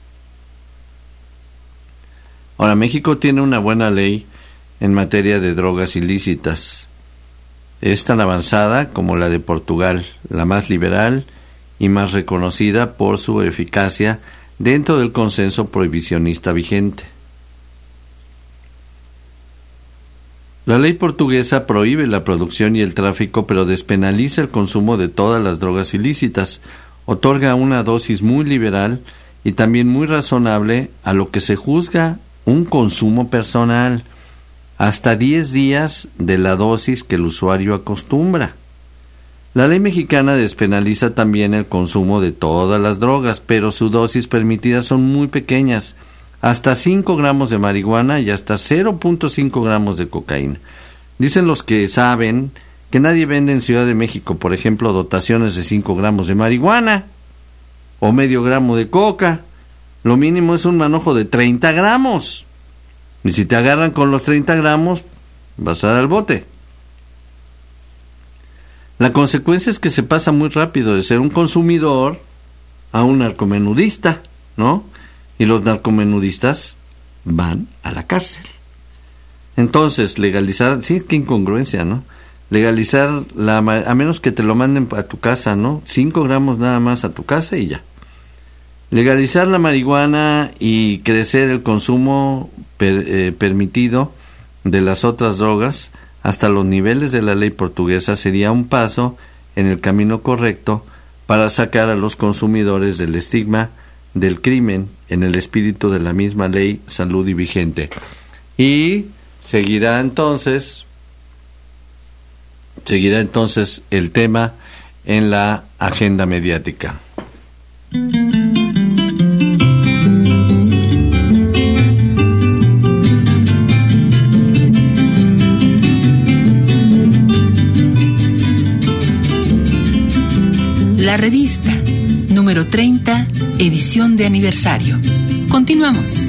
Ahora, México tiene una buena ley en materia de drogas ilícitas. Es tan avanzada como la de Portugal, la más liberal y más reconocida por su eficacia dentro del consenso prohibicionista vigente. La ley portuguesa prohíbe la producción y el tráfico, pero despenaliza el consumo de todas las drogas ilícitas, otorga una dosis muy liberal y también muy razonable a lo que se juzga un consumo personal, hasta 10 días de la dosis que el usuario acostumbra. La ley mexicana despenaliza también el consumo de todas las drogas, pero sus dosis permitidas son muy pequeñas, hasta 5 gramos de marihuana y hasta 0.5 gramos de cocaína. Dicen los que saben que nadie vende en Ciudad de México, por ejemplo, dotaciones de 5 gramos de marihuana o medio gramo de coca. Lo mínimo es un manojo de 30 gramos. Y si te agarran con los 30 gramos, vas a dar al bote. La consecuencia es que se pasa muy rápido de ser un consumidor a un narcomenudista, ¿no? Y los narcomenudistas van a la cárcel. Entonces, legalizar, sí, qué incongruencia, ¿no? Legalizar a menos que te lo manden a tu casa, ¿no? 5 gramos nada más a tu casa y ya. Legalizar la marihuana y crecer el consumo permitido de las otras drogas hasta los niveles de la ley portuguesa sería un paso en el camino correcto para sacar a los consumidores del estigma del crimen en el espíritu de la misma ley salud y vigente. Y seguirá entonces el tema en la agenda mediática. La revista, número 30, edición de aniversario. Continuamos.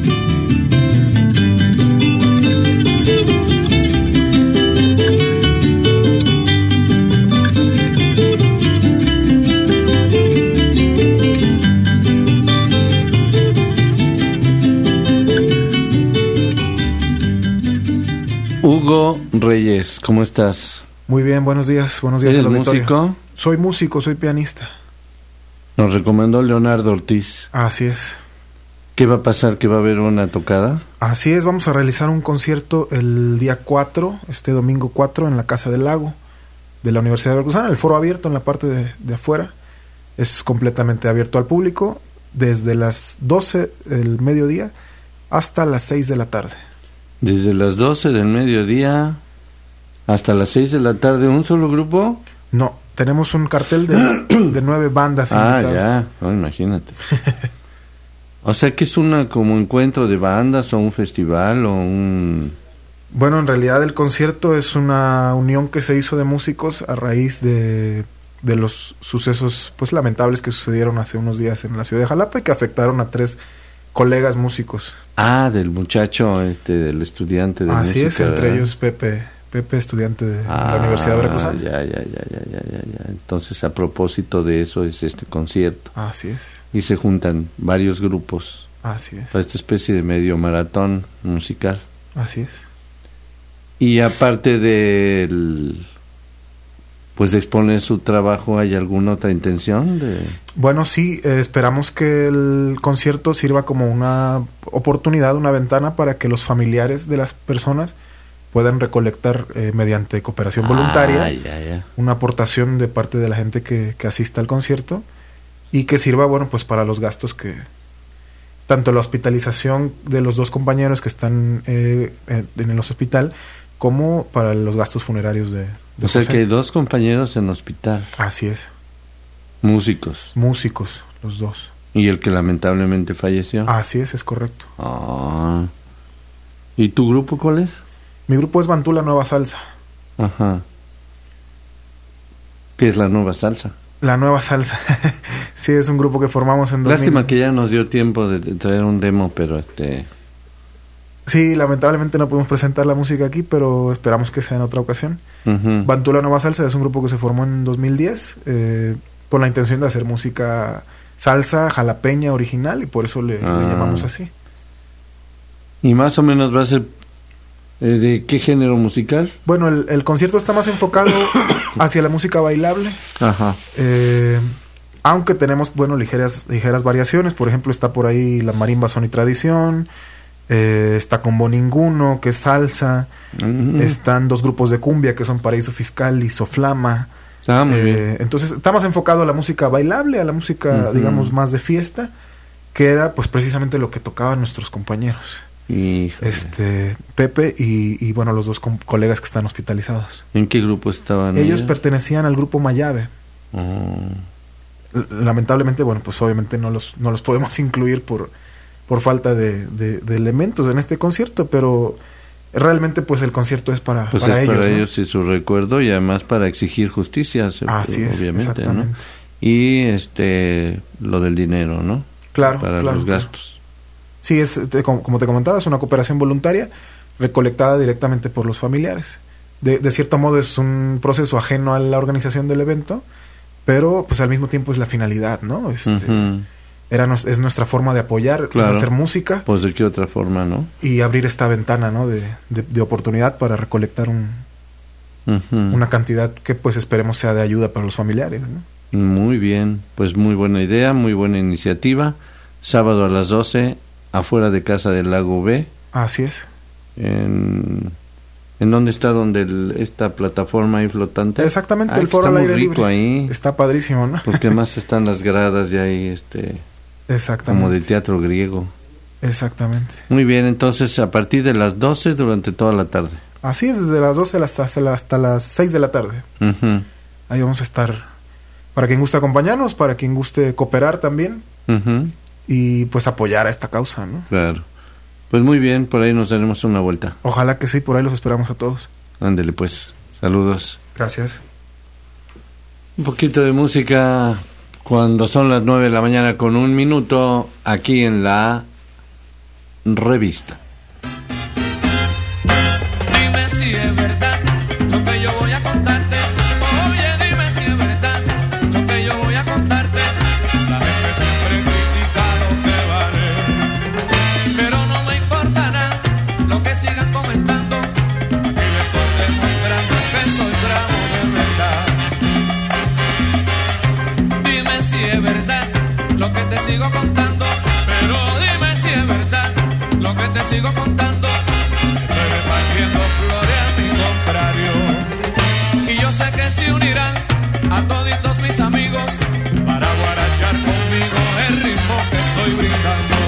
Hugo Reyes, ¿cómo estás? Muy bien, buenos días al ¿Eres auditorio. músico? Soy músico, soy pianista. Nos recomendó Leonardo Ortiz. Así es. ¿Qué va a pasar? ¿Que va a haber una tocada? Así es, vamos a realizar un concierto el día 4, este domingo 4, en la Casa del Lago de la Universidad de Veracruzana, el foro abierto en la parte de afuera. Es completamente abierto al público, desde las 12 del mediodía hasta las 6 de la tarde. Desde las 12 del mediodía hasta las 6 de la tarde, ¿un solo grupo? No, tenemos un cartel de 9 bandas invitadas. Ya, no, imagínate. O sea que es una como encuentro de bandas o un festival o un... Bueno, en realidad el concierto es una unión que se hizo de músicos a raíz de los sucesos pues lamentables que sucedieron hace unos días en la ciudad de Jalapa y que afectaron a 3 colegas músicos. Del muchacho, del estudiante de música. Así es, entre ¿verdad? ellos Pepe, estudiante de la Universidad de Veracruzana. Ya. Entonces, a propósito de eso es este concierto. Así es. Y se juntan varios grupos Así es. para esta especie de medio maratón musical. Así es. Y aparte de exponer su trabajo, ¿hay alguna otra intención? Bueno, sí, esperamos que el concierto sirva como una oportunidad, una ventana para que los familiares de las personas puedan recolectar mediante cooperación voluntaria una aportación de parte de la gente que asista al concierto y que sirva, bueno, pues para los gastos que tanto la hospitalización de los 2 compañeros que están en el hospital como para los gastos funerarios de O sea José. que hay 2 compañeros en hospital. Así es. Músicos. Músicos, los 2. Y el que lamentablemente falleció. Así es correcto. ¿Y tu grupo cuál es? Mi grupo es Bantula Nueva Salsa. Ajá. ¿Qué es la nueva salsa? La Nueva Salsa. Sí, es un grupo que formamos en 2000. Lástima que ya nos dio tiempo de traer un demo, pero Sí, lamentablemente no podemos presentar la música aquí, pero esperamos que sea en otra ocasión. Uh-huh. Bantula Nueva Salsa es un grupo que se formó en 2010 con la intención de hacer música salsa jalapeña original y por eso le llamamos así. ¿Y más o menos va a ser de qué género musical? Bueno, el concierto está más enfocado hacia la música bailable. Ajá. Aunque tenemos, bueno, ligeras variaciones. Por ejemplo, está por ahí la marimba son y tradición. Está Combo Ninguno, que es salsa. Uh-huh. Están 2 grupos de cumbia, que son Paraíso Fiscal y Soflama. Muy bien. Entonces, está más enfocado a la música bailable, a la música, digamos, más de fiesta, que era, pues, precisamente lo que tocaban nuestros compañeros. Híjole. Pepe y bueno, los 2 colegas que están hospitalizados. ¿En qué grupo estaban Ellos pertenecían al grupo Mayave. Lamentablemente, bueno, pues obviamente no los podemos incluir por falta de elementos en este concierto, pero realmente pues el concierto es para ellos, para ¿no? ellos Y su recuerdo y además para exigir justicia, Así es, obviamente, exactamente. ¿no? Y lo del dinero, ¿no? Claro, para claro, los claro. gastos. Sí, como te comentaba, es una cooperación voluntaria recolectada directamente por los familiares. De cierto modo es un proceso ajeno a la organización del evento, pero pues al mismo tiempo es la finalidad, ¿no? Uh-huh. Es nuestra forma de apoyar, Claro. es hacer música. Pues de qué otra forma, ¿no? Y abrir esta ventana, ¿no? de oportunidad para recolectar Uh-huh. una cantidad que pues esperemos sea de ayuda para los familiares, ¿no? Muy bien, pues muy buena idea, muy buena iniciativa. Sábado a las 12, afuera de Casa del Lago B. Así es. ¿En dónde está esta plataforma ahí flotante? Exactamente, el foro está al muy aire rico libre. ahí. Está padrísimo, ¿no? Porque más están las gradas ya ahí, Exactamente. como de teatro griego. Exactamente. Muy bien, entonces a partir de las 12 durante toda la tarde. Así es, desde las 12 hasta las 6 de la tarde. Uh-huh. Ahí vamos a estar para quien guste acompañarnos, para quien guste cooperar también Uh-huh. y pues apoyar a esta causa, ¿no? Claro. Pues muy bien, por ahí nos daremos una vuelta. Ojalá que sí, por ahí los esperamos a todos. Ándele pues, saludos. Gracias. Un poquito de música cuando son las 9 de la mañana con 1 minuto aquí en la revista. Dime si es verdad lo que yo voy a contarte. Oye, dime si es verdad lo que yo voy a contarte. La gente siempre critica lo que vale, pero no me importa nada lo que sigan comentando. Que que te sigo contando, estoy repartiendo flores a mi contrario. Y yo sé que se unirán a toditos mis amigos para guarachar conmigo el ritmo que estoy brindando.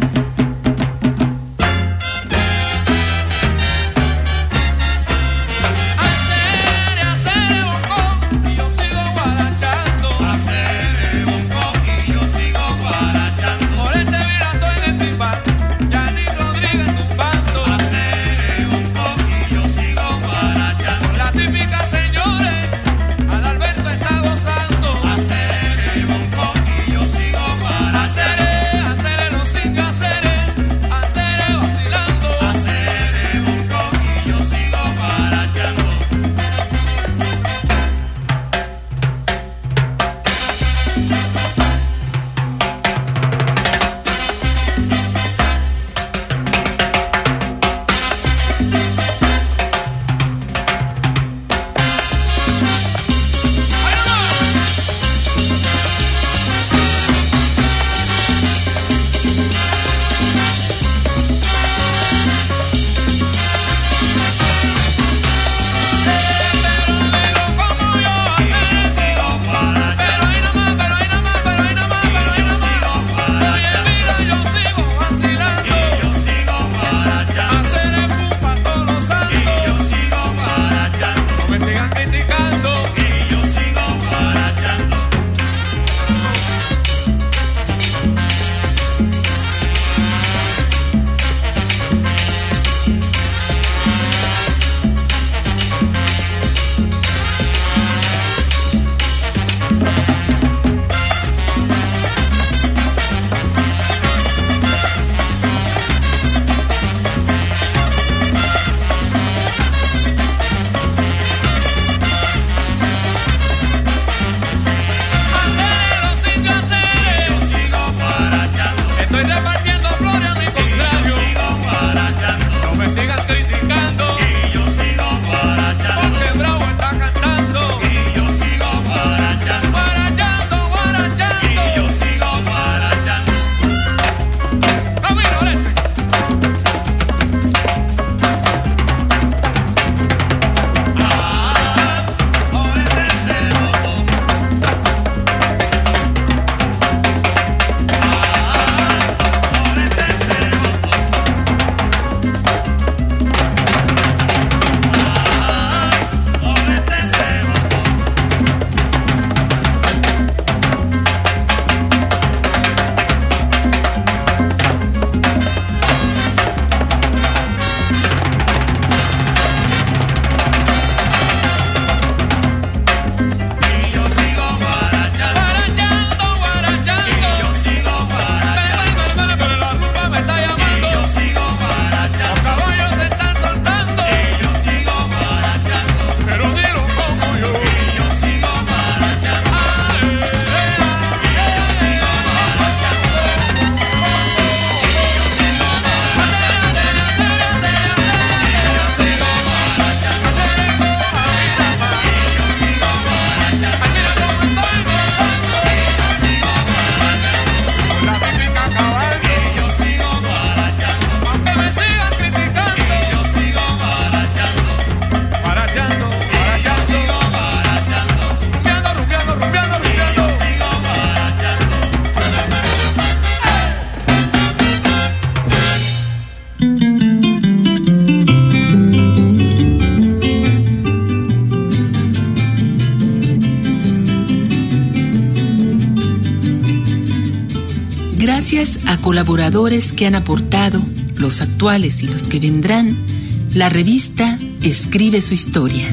Gracias a colaboradores que han aportado, los actuales y los que vendrán, la revista escribe su historia.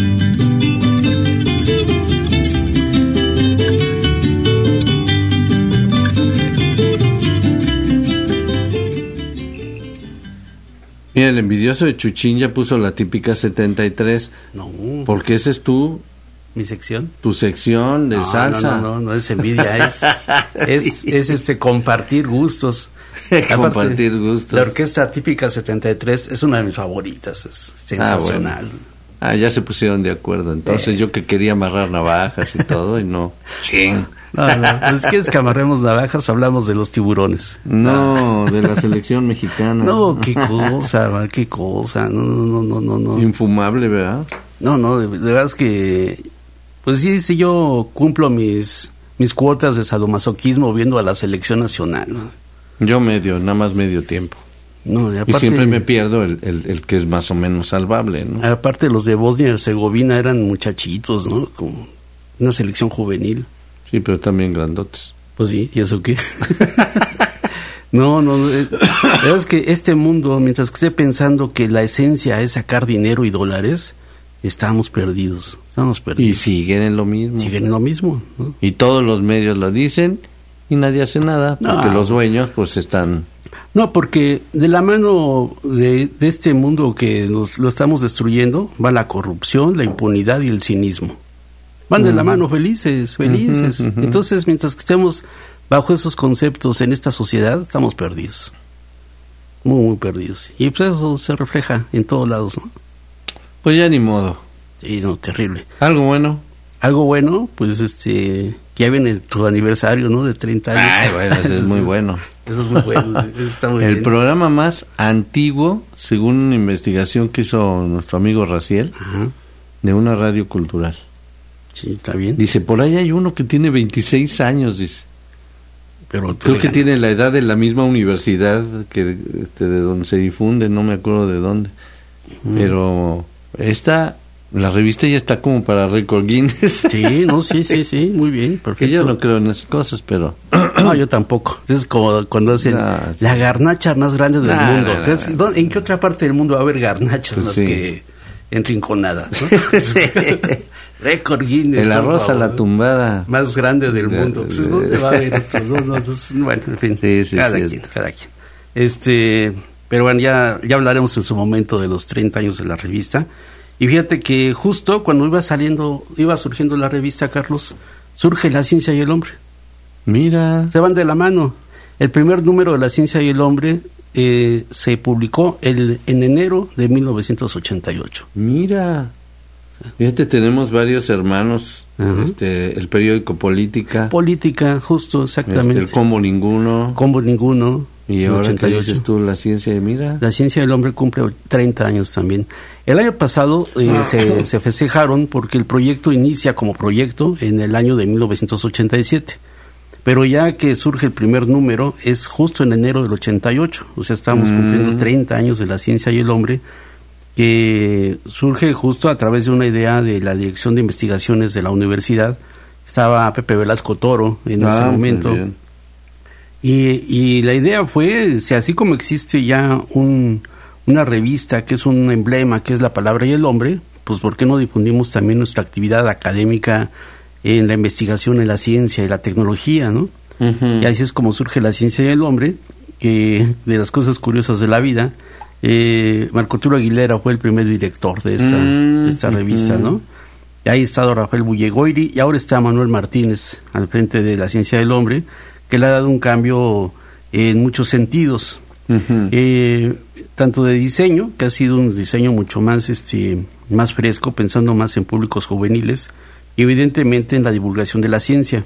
Mira, el envidioso de Chuchín ya puso la típica 73. No. Porque ese es ¿Mi sección? Tu sección de salsa. No es envidia, es compartir gustos. Compartir gustos. La orquesta típica 73 es una de mis favoritas, es sensacional. Ya se pusieron de acuerdo. Entonces yo que quería amarrar navajas y todo y no. Ching. Es que escamarremos navajas, hablamos de los tiburones. No, de la selección mexicana. No, qué cosa. No. Infumable, ¿verdad? No, de verdad es que, pues sí, yo cumplo mis cuotas de sadomasoquismo viendo a la selección nacional, ¿no? Yo nada más medio tiempo. No, y siempre me pierdo el que es más o menos salvable, ¿no? Aparte, los de Bosnia y Herzegovina eran muchachitos, ¿no? Como una selección juvenil. Sí, pero también grandotes. Pues sí, ¿y eso qué? No, la verdad es que este mundo, mientras que esté pensando que la esencia es sacar dinero y dólares, estamos perdidos. Y siguen en lo mismo. ¿no? Y todos los medios lo dicen y nadie hace nada, porque los dueños pues están... No, porque de la mano de este mundo que lo estamos destruyendo va la corrupción, la impunidad y el cinismo. Van de la mano felices. Entonces, mientras que estemos bajo esos conceptos en esta sociedad, estamos perdidos. Muy perdidos. Y pues eso se refleja en todos lados, ¿no? Pues ya ni modo. Sí, no, terrible. ¿Algo bueno? Algo bueno, pues que ya viene tu aniversario, ¿no? De 30 años. Ay, bueno, eso es muy bueno. Eso es muy bueno, eso está muy bien. El programa más antiguo, según una investigación que hizo nuestro amigo Raciel, de una radio cultural. Sí, está bien. Dice, por ahí hay uno que tiene 26 años, dice. Pero creo que tiene la edad de la misma universidad que de donde se difunde, no me acuerdo de dónde. Pero la revista ya está como para récord Guinness. Sí, muy bien, perfecto. Que yo no creo en esas cosas, pero... No, yo tampoco. Es como cuando hacen la garnacha más grande del mundo. ¿En qué otra parte del mundo va a haber garnachas más que en Rinconada? ¿No? Sí. Récord Guinness. El arroz a la tumbada. Más grande del mundo. Pues, ¿dónde va a haber otro? Bueno, en fin. Cada quien. Pero bueno, ya hablaremos en su momento de los 30 años de la revista. Y fíjate que justo cuando iba surgiendo la revista, Carlos, surge La Ciencia y el Hombre. Mira. Se van de la mano. El primer número de La Ciencia y el Hombre se publicó en enero de 1988. Mira. Fíjate, tenemos varios hermanos. El periódico Política. Política, justo, exactamente. El Combo Ninguno. Y ahora 88. ¿Qué dices tú? La Ciencia, mira. La Ciencia del Hombre cumple 30 años también. El año pasado se festejaron porque el proyecto inicia como proyecto en el año de 1987. Pero ya que surge el primer número es justo en enero del 88. O sea, estamos cumpliendo 30 años de La Ciencia y el Hombre, que surge justo a través de una idea de la Dirección de Investigaciones de la universidad. Estaba Pepe Velasco Toro en ese momento. Y la idea fue, así como existe ya una revista que es un emblema, que es La Palabra y el Hombre, pues ¿por qué no difundimos también nuestra actividad académica en la investigación, en la ciencia y la tecnología, ¿no? Y así es como surge La Ciencia y el Hombre, que de las cosas curiosas de la vida, Marco Arturo Aguilera fue el primer director de esta revista, ¿no? Y ahí ha estado Rafael Bullegoiri y ahora está Manuel Martínez al frente de La Ciencia del Hombre, que le ha dado un cambio en muchos sentidos, tanto de diseño, que ha sido un diseño mucho más más fresco, pensando más en públicos juveniles, y evidentemente en la divulgación de la ciencia.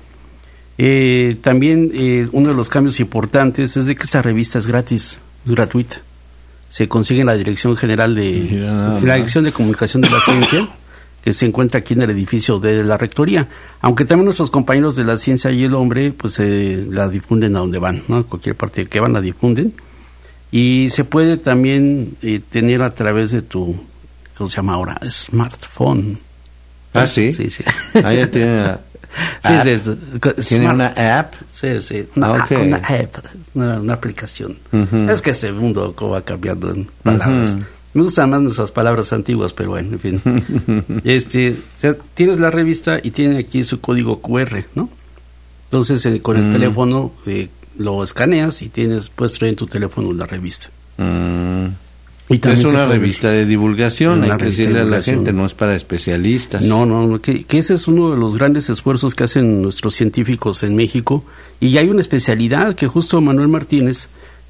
También uno de los cambios importantes es de que esa revista es gratis, es gratuita. Se consigue en la Dirección General la Dirección de Comunicación de la Ciencia, que se encuentra aquí en el edificio de la Rectoría, aunque también nuestros compañeros de La Ciencia y el Hombre pues la difunden a donde van, ¿no? A cualquier parte que van la difunden, y se puede también tener a través de tu, ¿cómo se llama ahora? Smartphone. Ah, sí. Sí. Ya tiene ¿Tiene una app? Sí, una app, una aplicación. Es que este mundo va cambiando en palabras. Me gustan más nuestras palabras antiguas, pero bueno, en fin. O sea, tienes la revista y tiene aquí su código QR, ¿no? Entonces, con el teléfono lo escaneas y puedes traer en tu teléfono la revista. Y es una revista de divulgación, hay que decirle a la gente, no es para especialistas. No, que ese es uno de los grandes esfuerzos que hacen nuestros científicos en México. Y hay una especialidad que justo Manuel Martínez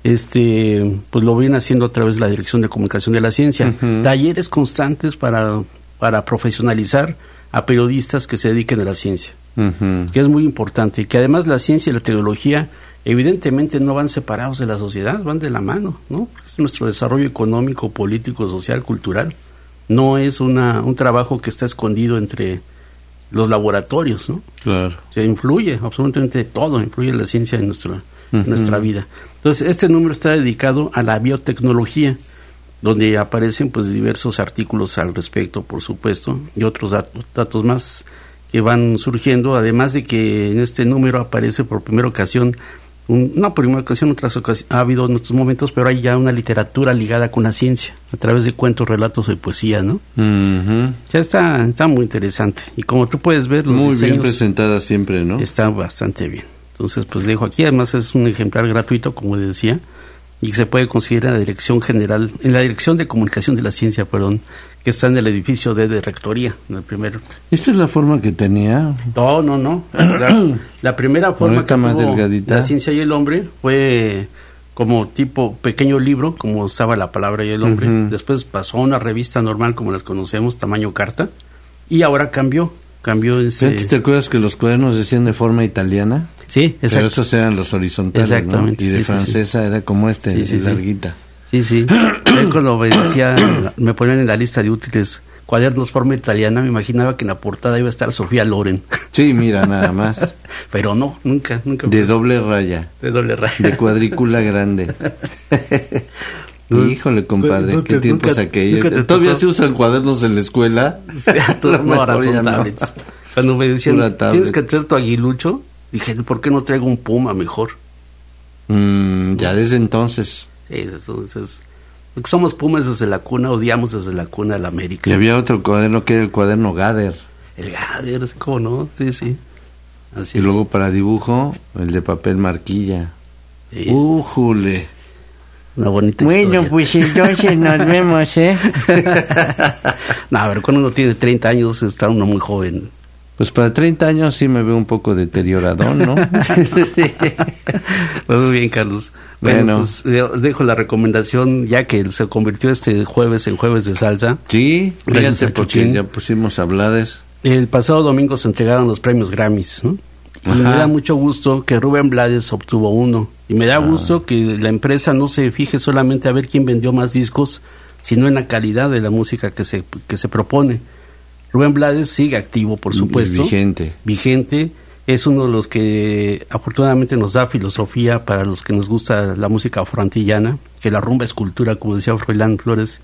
pues lo viene haciendo a través de la Dirección de Comunicación de la Ciencia, talleres constantes para profesionalizar a periodistas que se dediquen a la ciencia. que es muy importante, y que además la ciencia y la tecnología evidentemente no van separados de la sociedad, van de la mano, ¿no? Es nuestro desarrollo económico, político, social, cultural. No es un trabajo que está escondido entre los laboratorios, ¿no? Claro. O sea, influye absolutamente todo, influye la ciencia en nuestra vida. Entonces, este número está dedicado a la biotecnología, donde aparecen pues diversos artículos al respecto, por supuesto, y otros datos más que van surgiendo, además de que en este número aparece por primera ocasión, otras ocasiones ha habido en otros momentos, pero hay ya una literatura ligada con la ciencia, a través de cuentos, relatos y poesía, ¿no? Ya está muy interesante, y como tú puedes ver, los muy diseños bien presentada siempre, ¿no? Está bastante bien. Entonces, pues dejo aquí, además es un ejemplar gratuito, como decía, y que se puede conseguir en la Dirección de Comunicación de la Ciencia, que está en el edificio de Rectoría, en el primero. ¿Esta es la forma que tenía? No. La primera forma que más tuvo delgadita. La Ciencia y el Hombre fue como tipo pequeño libro, como estaba La Palabra y el Hombre. Después pasó a una revista normal, como las conocemos, tamaño carta, y ahora cambió ¿Te acuerdas que los cuadernos decían de forma italiana? Sí, exacto. Pero esos eran los horizontales, exactamente, ¿no? Y de francesa era como larguita. Sí. Cuando me ponían en la lista de útiles cuadernos forma italiana, me imaginaba que en la portada iba a estar Sofía Loren. Sí, mira, nada más. Pero no, nunca. De doble raya. De cuadrícula grande. Híjole, compadre, qué tiempos aquellos. ¿Todavía se usan cuadernos en la escuela? No, ahora son tablets. Cuando me decían, tienes que traer tu aguilucho, dije, ¿por qué no traigo un Puma mejor? Ya desde entonces. Sí, entonces, porque somos Pumas desde la cuna, odiamos desde la cuna a la América. Y había otro cuaderno que era el cuaderno Gader. El Gader, ¿cómo no? Sí. Así y luego para dibujo, el de papel marquilla. Sí. ¡Újule! Una bonita historia. Bueno, pues entonces nos vemos, ¿eh? No, pero cuando uno tiene 30 años está uno muy joven. Pues para 30 años sí me veo un poco deterioradón, ¿no? Muy bien, Carlos. Bueno, pues dejo la recomendación, ya que se convirtió este jueves en Jueves de Salsa. Sí, gracias a porque Chuchín. ya pusimos hablades. El pasado domingo se entregaron los premios Grammys, ¿no? Y me da mucho gusto que Rubén Blades obtuvo uno. Y me da gusto que la empresa no se fije solamente a ver quién vendió más discos, sino en la calidad de la música que se propone. Rubén Blades sigue activo, por supuesto. Vigente. Es uno de los que afortunadamente nos da filosofía para los que nos gusta la música afroantillana, que la rumba es cultura, como decía Froilán Flores.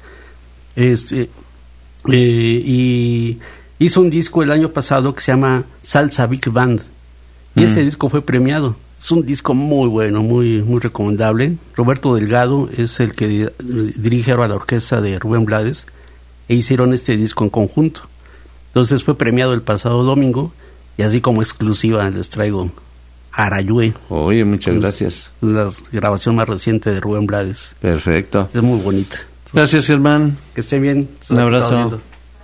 Y hizo un disco el año pasado que se llama Salsa Big Band. Y ese disco fue premiado. Es un disco muy bueno, muy recomendable. Roberto Delgado es el que dirige ahora la orquesta de Rubén Blades, e hicieron este disco en conjunto. Entonces fue premiado el pasado domingo, y así como exclusiva les traigo Arayue. Oye, muchas gracias. La grabación más reciente de Rubén Blades. Perfecto. Es muy bonita. Entonces, gracias, Germán. Que estén bien. Un abrazo.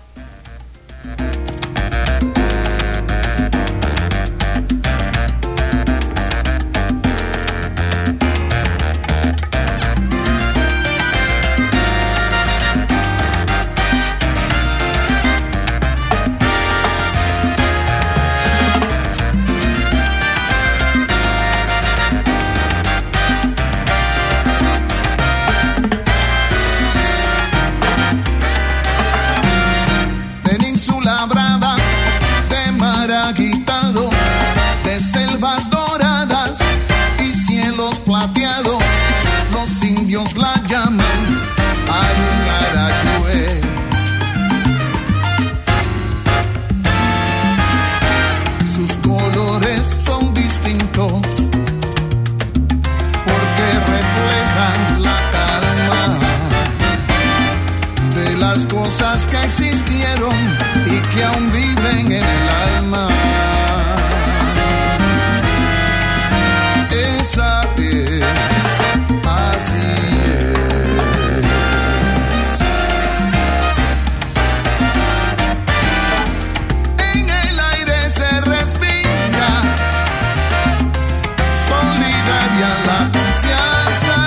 Cosas que existieron y que aún viven en el alma. Esa es, así es. En el aire se respira solidaria la confianza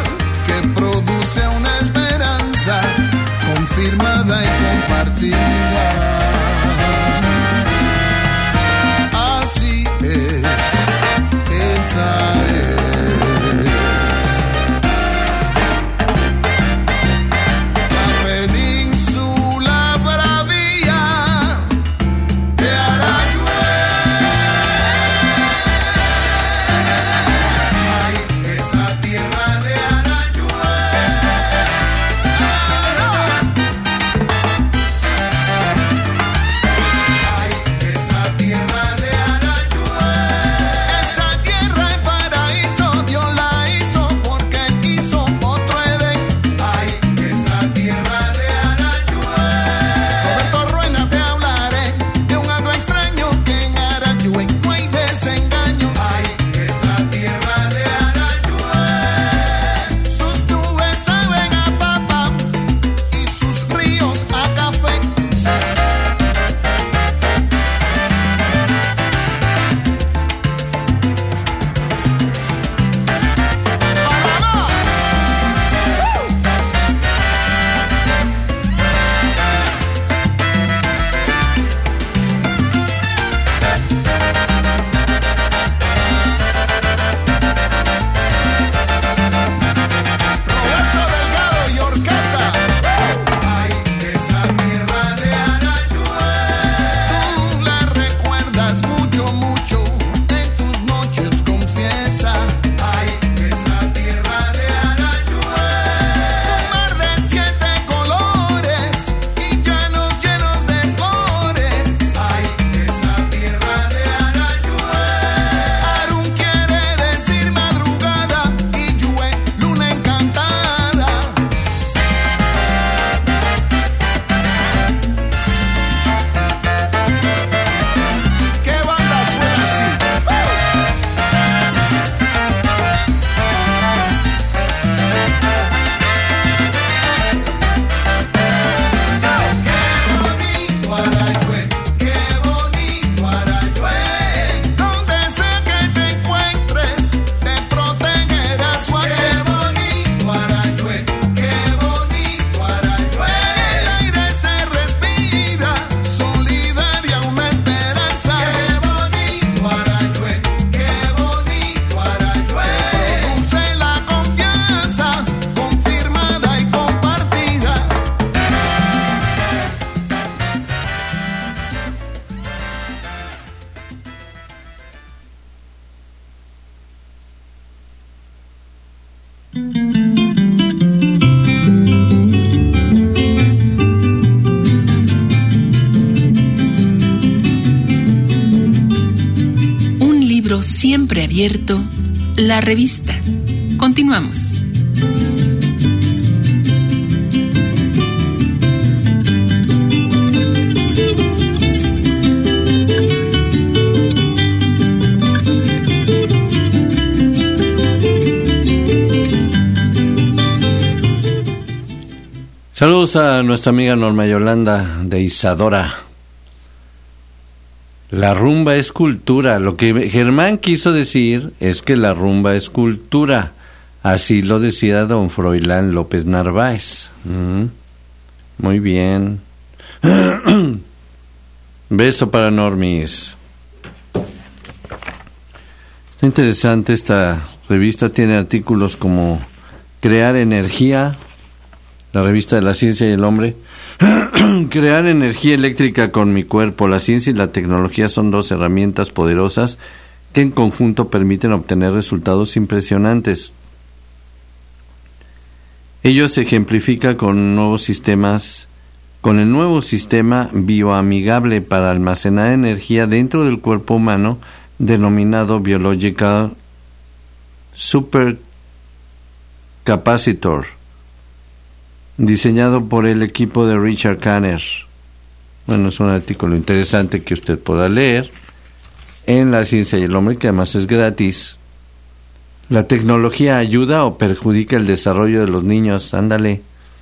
que produce una esperanza confirmada y compartida. Un libro siempre abierto, la revista. Continuamos. Saludos a nuestra amiga Norma Yolanda de Isadora. La rumba es cultura. Lo que Germán quiso decir es que la rumba es cultura. Así lo decía don Froilán López Narváez. Muy bien. Beso para Normis. Está interesante esta revista. Tiene artículos como Crear energía, la revista de la ciencia y el hombre. Crear energía eléctrica con mi cuerpo. La ciencia y la tecnología son dos herramientas poderosas que en conjunto permiten obtener resultados impresionantes. Ello se ejemplifica con el nuevo sistema bioamigable para almacenar energía dentro del cuerpo humano, denominado Biological Supercapacitor, diseñado por el equipo de Richard Kanner. Bueno, es un artículo interesante que usted podrá leer en La Ciencia y el Hombre, que además es gratis. ¿La tecnología ayuda o perjudica el desarrollo de los niños? Ándale.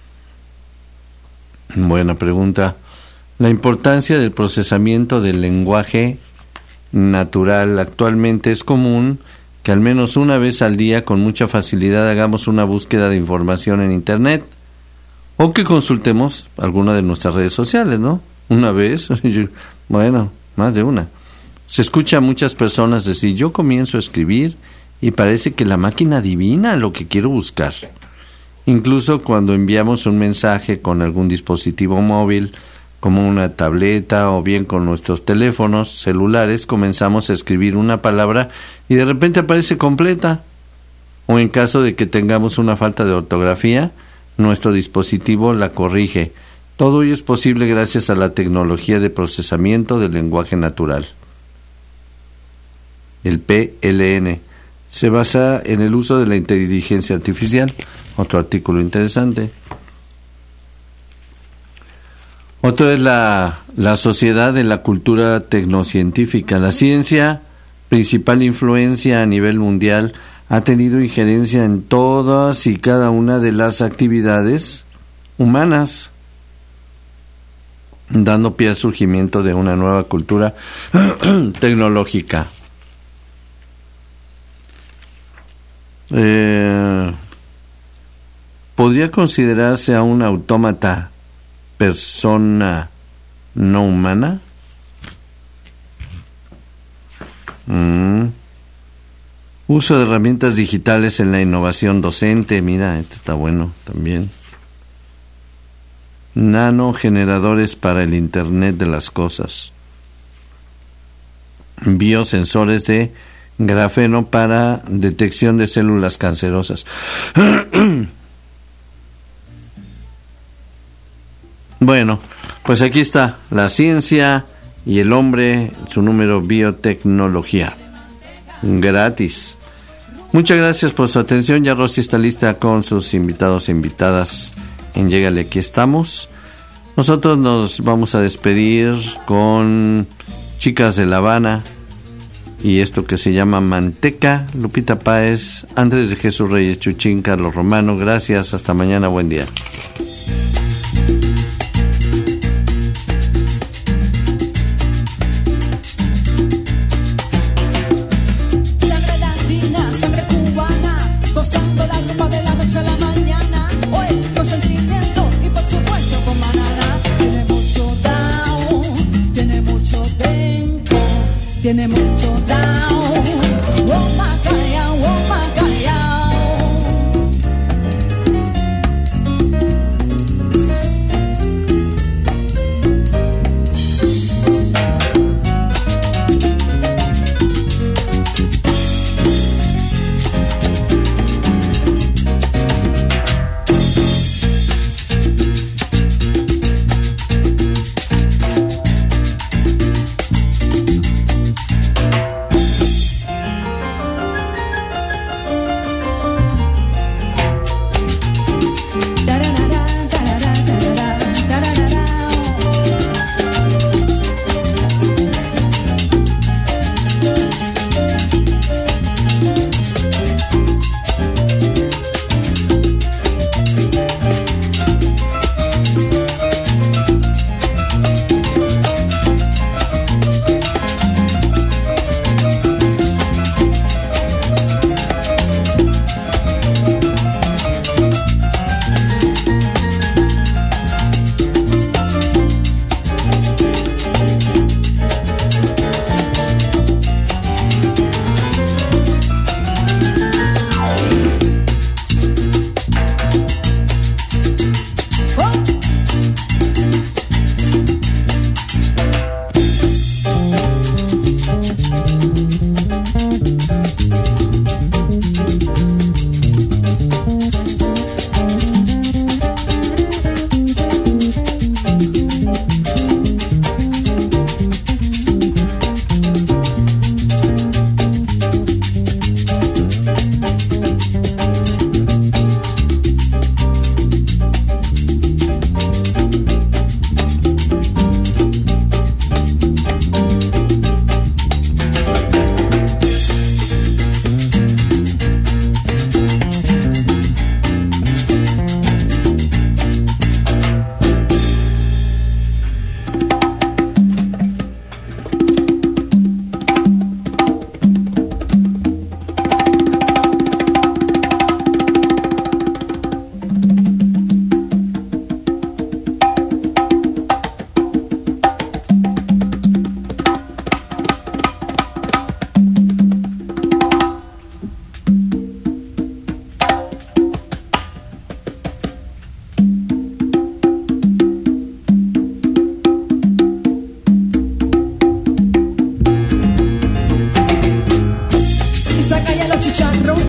Buena pregunta. La importancia del procesamiento del lenguaje natural. Actualmente es común que al menos una vez al día con mucha facilidad hagamos una búsqueda de información en Internet o que consultemos alguna de nuestras redes sociales, ¿no? Una vez, bueno, más de una. Se escucha a muchas personas decir, yo comienzo a escribir y parece que la máquina adivina lo que quiero buscar. Incluso cuando enviamos un mensaje con algún dispositivo móvil, como una tableta o bien con nuestros teléfonos celulares, comenzamos a escribir una palabra y de repente aparece completa. O en caso de que tengamos una falta de ortografía, nuestro dispositivo la corrige. Todo ello es posible gracias a la tecnología de procesamiento del lenguaje natural. El PLN se basa en el uso de la inteligencia artificial. Otro artículo interesante. Otro es la sociedad de la cultura tecnocientífica. La ciencia, principal influencia a nivel mundial, ha tenido injerencia en todas y cada una de las actividades humanas, dando pie al surgimiento de una nueva cultura tecnológica. ¿Podría considerarse a un autómata persona no humana? Uso de herramientas digitales en la innovación docente. Mira, este está bueno también. Nanogeneradores para el Internet de las cosas. Biosensores de grafeno para detección de células cancerosas. Bueno, pues aquí está La Ciencia y el Hombre, su número Biotecnología. Gratis. Muchas gracias por su atención. Ya Rosy está lista con sus invitados e invitadas en Llégale, aquí estamos. Nosotros nos vamos a despedir con Chicas de La Habana y esto que se llama Manteca. Lupita Páez, Andrés de Jesús Reyes, Chuchín, Carlos Romano. Gracias, hasta mañana, buen día. Sangre latina, sangre cubana, gozando la copa del